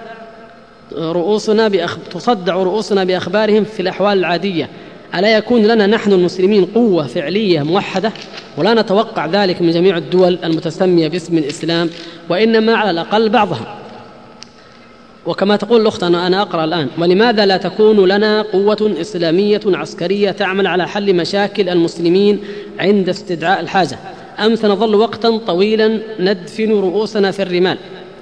رؤوسنا بأخبارهم في الأحوال العادية. ألا يكون لنا نحن المسلمين قوة فعلية موحدة؟ ولا نتوقع ذلك من جميع الدول المتسمية باسم الإسلام، وإنما على الأقل بعضها. وكما تقول الأخت أنا أقرأ الآن: ولماذا لا تكون لنا قوة إسلامية عسكرية تعمل على حل مشاكل المسلمين عند استدعاء الحاجة؟ أم سنظل وقتا طويلا ندفن رؤوسنا في الرمال؟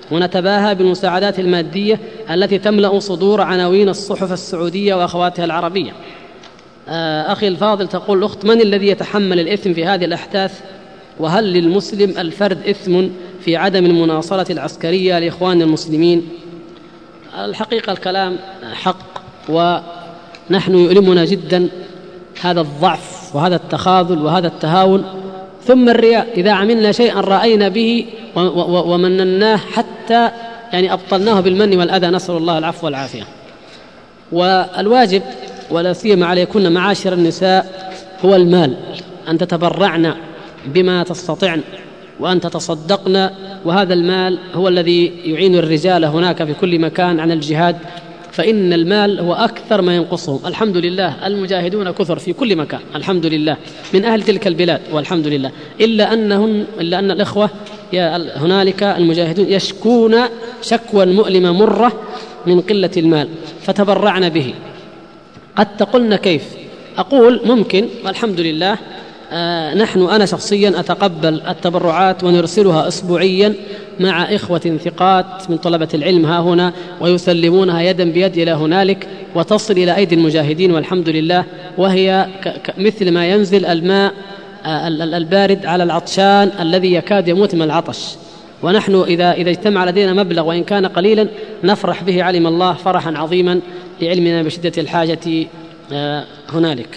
ونتباهى بالمساعدات المادية التي تملأ صدور عناوين الصحف السعودية وأخواتها العربية. أخي الفاضل، تقول الأخت: من الذي يتحمل الإثم في هذه الأحداث؟ وهل للمسلم الفرد إثم في عدم المناصرة العسكرية لإخوان المسلمين؟ الحقيقة الكلام حق، ونحن يؤلمنا جدا هذا الضعف وهذا التخاذل وهذا التهاون، ثم الرياء. إذا عملنا شيئا رأينا به ومنناه حتى أبطلناه بالمن والأذى، نسأل الله العفو والعافية. والواجب ولا سيما عليكن معاشر النساء هو المال، أن تتبرعن بما تستطعن وأن تتصدقن، وهذا المال هو الذي يعين الرجال هناك في كل مكان عن الجهاد، فإن المال هو أكثر ما ينقصهم. الحمد لله المجاهدون كثر في كل مكان الحمد لله من أهل تلك البلاد والحمد لله، إلا أن الإخوة هنالك المجاهدون يشكون شكوى مؤلمة مرة من قلة المال، فتبرعنا به. قد تقولن كيف؟ أقول ممكن، والحمد لله أنا شخصيا أتقبل التبرعات ونرسلها أسبوعيا مع إخوة ثقات من طلبة العلم ها هنا، ويسلمونها يدا بيد إلى هنالك وتصل إلى أيدي المجاهدين والحمد لله، وهي مثل ما ينزل الماء البارد على العطشان الذي يكاد يموت من العطش. ونحن إذا اجتمع لدينا مبلغ وإن كان قليلا نفرح به، علم الله فرحا عظيما لعلمنا بشدة الحاجة هنالك.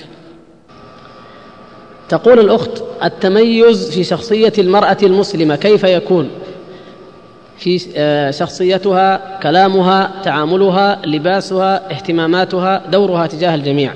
تقول الأخت: التميز في شخصية المرأة المسلمة كيف يكون؟ في شخصيتها، كلامها، تعاملها، لباسها، اهتماماتها، دورها تجاه الجميع.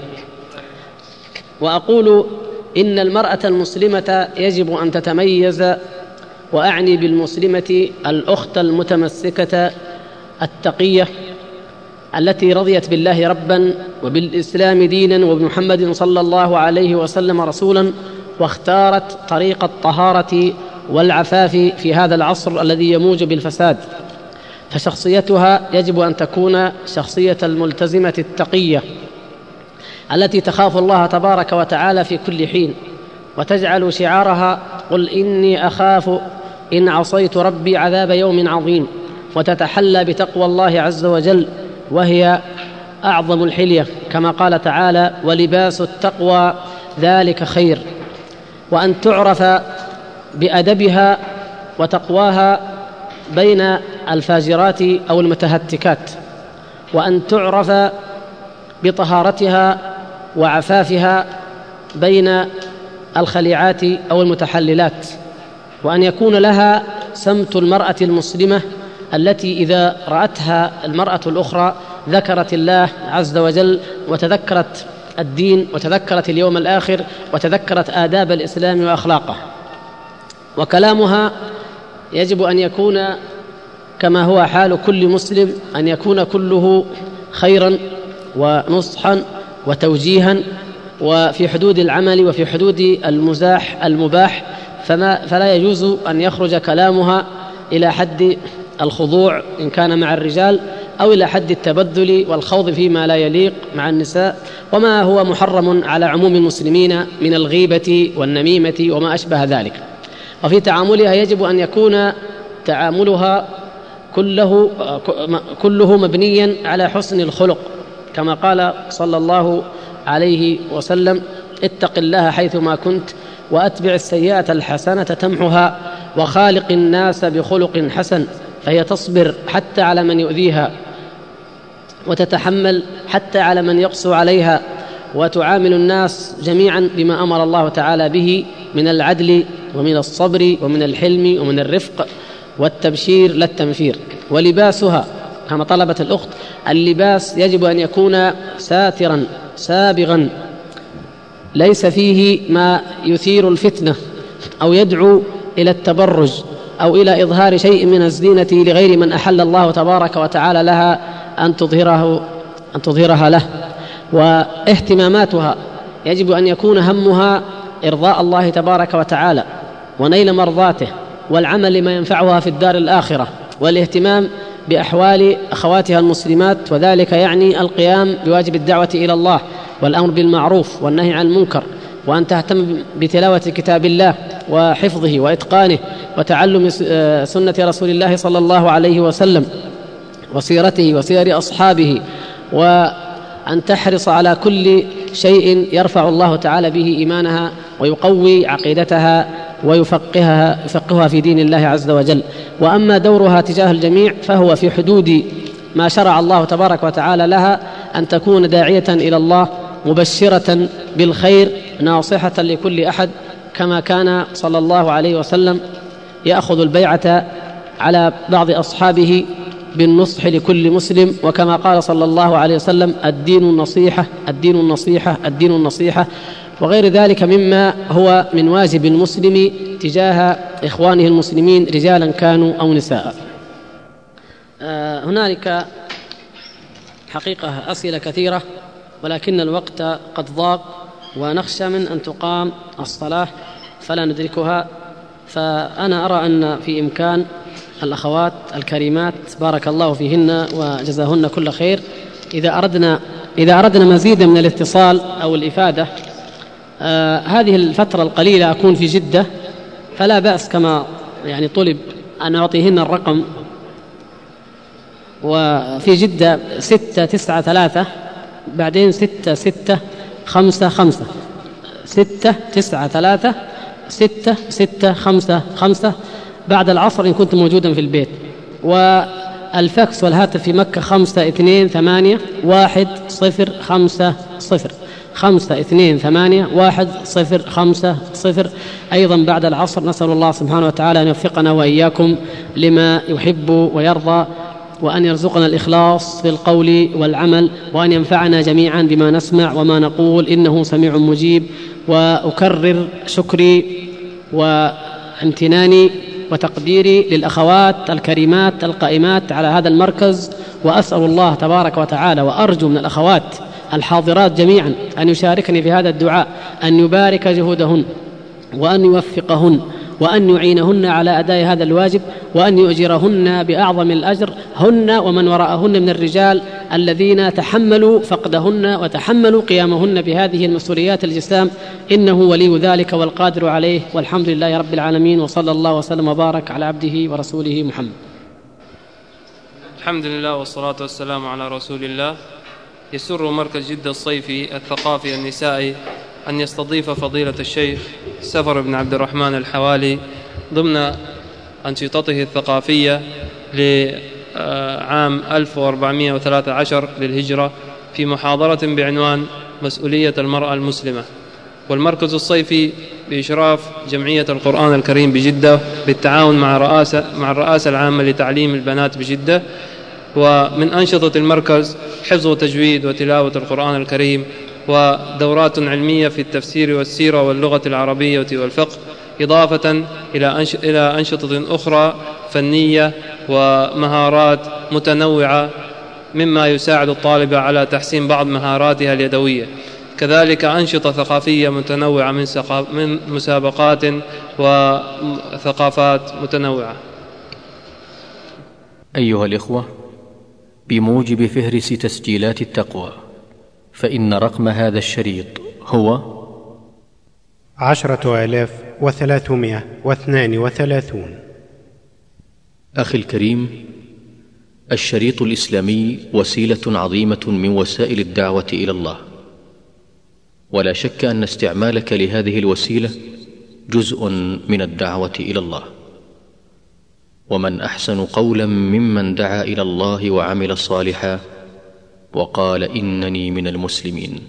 وأقول إن المرأة المسلمة يجب أن تتميز، وأعني بالمسلمة الأخت المتمسكة التقية التي رضيت بالله ربا وبالإسلام دينا وبمحمد صلى الله عليه وسلم رسولا، واختارت طريق الطهارة والعفاف في هذا العصر الذي يموج بالفساد. فشخصيتها يجب أن تكون شخصية الملتزمة التقية التي تخاف الله تبارك وتعالى في كل حين، وتجعل شعارها: قل إني أخاف إن عصيت ربي عذاب يوم عظيم، وتتحلى بتقوى الله عز وجل، وهي أعظم الحلية، كما قال تعالى: ولباس التقوى ذلك خير. وأن تعرف بأدبها وتقواها بين الفاجرات أو المتهتكات، وأن تعرف بطهارتها وعفافها بين الخليعات أو المتحللات، وأن يكون لها سمت المرأة المسلمة التي إذا رأتها المرأة الأخرى ذكرت الله عز وجل، وتذكرت الدين، وتذكرت اليوم الآخر، وتذكرت آداب الإسلام وأخلاقه. وكلامها يجب أن يكون كما هو حال كل مسلم، أن يكون كله خيرا ونصحا وتوجيها، وفي حدود العمل وفي حدود المباح، فلا يجوز أن يخرج كلامها إلى حد الخضوع إن كان مع الرجال، أو إلى حد التبذل والخوض فيما لا يليق مع النساء، وما هو محرم على عموم المسلمين من الغيبة والنميمة وما أشبه ذلك. وفي تعاملها يجب أن يكون تعاملها كله مبنيا على حسن الخلق، كما قال صلى الله عليه وسلم: اتق الله حيثما كنت وأتبع السيئة الحسنة تمحها وخالق الناس بخلق حسن. فهي تصبر حتى على من يؤذيها، وتتحمل حتى على من يقسو عليها، وتعامل الناس جميعا بما أمر الله تعالى به من العدل ومن الصبر ومن الحلم ومن الرفق والتبشير لا التنفير. ولباسها كما طلبت الأخت، اللباس يجب أن يكون ساترا سابغا، ليس فيه ما يثير الفتنة أو يدعو إلى التبرج أو إلى إظهار شيء من الزينة لغير من أحل الله تبارك وتعالى لها أن تظهرها له. واهتماماتها يجب أن يكون همها إرضاء الله تبارك وتعالى ونيل مرضاته، والعمل لما ينفعها في الدار الآخرة، والاهتمام بأحوال أخواتها المسلمات، وذلك يعني القيام بواجب الدعوة إلى الله والأمر بالمعروف والنهي عن المنكر، وأن تهتم بتلاوة كتاب الله وحفظه وإتقانه وتعلم سنة رسول الله صلى الله عليه وسلم وسيرته وسير أصحابه، وأن تحرص على كل شيء يرفع الله تعالى به إيمانها ويقوي عقيدتها ويفقهها في دين الله عز وجل. وأما دورها تجاه الجميع فهو في حدود ما شرع الله تبارك وتعالى لها، أن تكون داعية إلى الله مبشرة بالخير ناصحة لكل أحد، كما كان صلى الله عليه وسلم يأخذ البيعة على بعض أصحابه بالنصح لكل مسلم، وكما قال صلى الله عليه وسلم: الدين النصيحة، الدين النصيحة، الدين النصيحة، وغير ذلك مما هو من واجب المسلم تجاه إخوانه المسلمين رجالا كانوا أو نساء. هنالك حقيقة أسئلة كثيرة، ولكن الوقت قد ضاق ونخشى من أن تقام الصلاة فلا ندركها، فأنا أرى أن في إمكان الأخوات الكريمات بارك الله فيهن وجزاهن كل خير، إذا أردنا مزيدا من الاتصال أو الإفادة، هذه الفترة القليلة أكون في جدة، فلا بأس كما يعني طلب أن أعطيهن الرقم، وفي جدة 693 بعدين 6655 693 6655 بعد العصر إن كنت موجودا في البيت. والفاكس والهاتف في مكة 5281050 5281050 أيضا بعد العصر. نسأل الله سبحانه وتعالى أن يوفقنا وإياكم لما يحب ويرضى، وأن يرزقنا الإخلاص في القول والعمل، وأن ينفعنا جميعا بما نسمع وما نقول، إنه سميع مجيب. وأكرر شكري وامتناني وتقديري للأخوات الكريمات القائمات على هذا المركز، وأسأل الله تبارك وتعالى وأرجو من الأخوات الحاضرات جميعا أن يشاركني في هذا الدعاء، أن يبارك جهودهن وأن يوفقهن وأن يعينهن على أداء هذا الواجب، وأن يؤجرهن بأعظم الأجر، هن ومن وراءهن من الرجال الذين تحملوا فقدهن وتحملوا قيامهن بهذه المسؤوليات الجسام، إنه ولي ذلك والقادر عليه، والحمد لله رب العالمين، وصلى الله وسلم وبارك على عبده ورسوله محمد. الحمد لله والصلاة والسلام على رسول الله. يسر مركز جدة الصيفي الثقافي النسائي أن يستضيف فضيلة الشيخ سفر بن عبد الرحمن الحوالي ضمن أنشطته الثقافية لعام 1413 للهجرة في محاضرة بعنوان مسؤولية المرأة المسلمة. والمركز الصيفي بإشراف جمعية القرآن الكريم بجدة بالتعاون مع الرئاسة العامة لتعليم البنات بجدة. ومن أنشطة المركز حفظ وتجويد وتلاوة القرآن الكريم، ودورات علمية في التفسير والسيرة واللغة العربية والفقه، إضافة إلى أنشطة أخرى فنية ومهارات متنوعة مما يساعد الطالبة على تحسين بعض مهاراتها اليدوية. كذلك أنشطة ثقافية متنوعة من مسابقات وثقافات متنوعة. أيها الإخوة، بموجب فهرس تسجيلات التقوى، فإن رقم هذا الشريط هو 10,332. أخي الكريم، الشريط الإسلامي وسيلة عظيمة من وسائل الدعوة إلى الله، ولا شك أن استعمالك لهذه الوسيلة جزء من الدعوة إلى الله، ومن أحسن قولا ممن دعا إلى الله وعمل صالحا وقال إنني من المسلمين.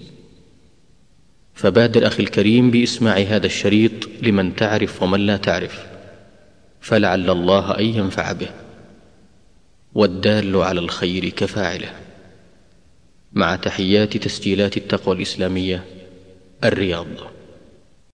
فبادر أخي الكريم بإسماع هذا الشريط لمن تعرف ومن لا تعرف، فلعل الله أن ينفع به، والدال على الخير كفاعله. مع تحيات تسجيلات التقوى الإسلامية، الرياض.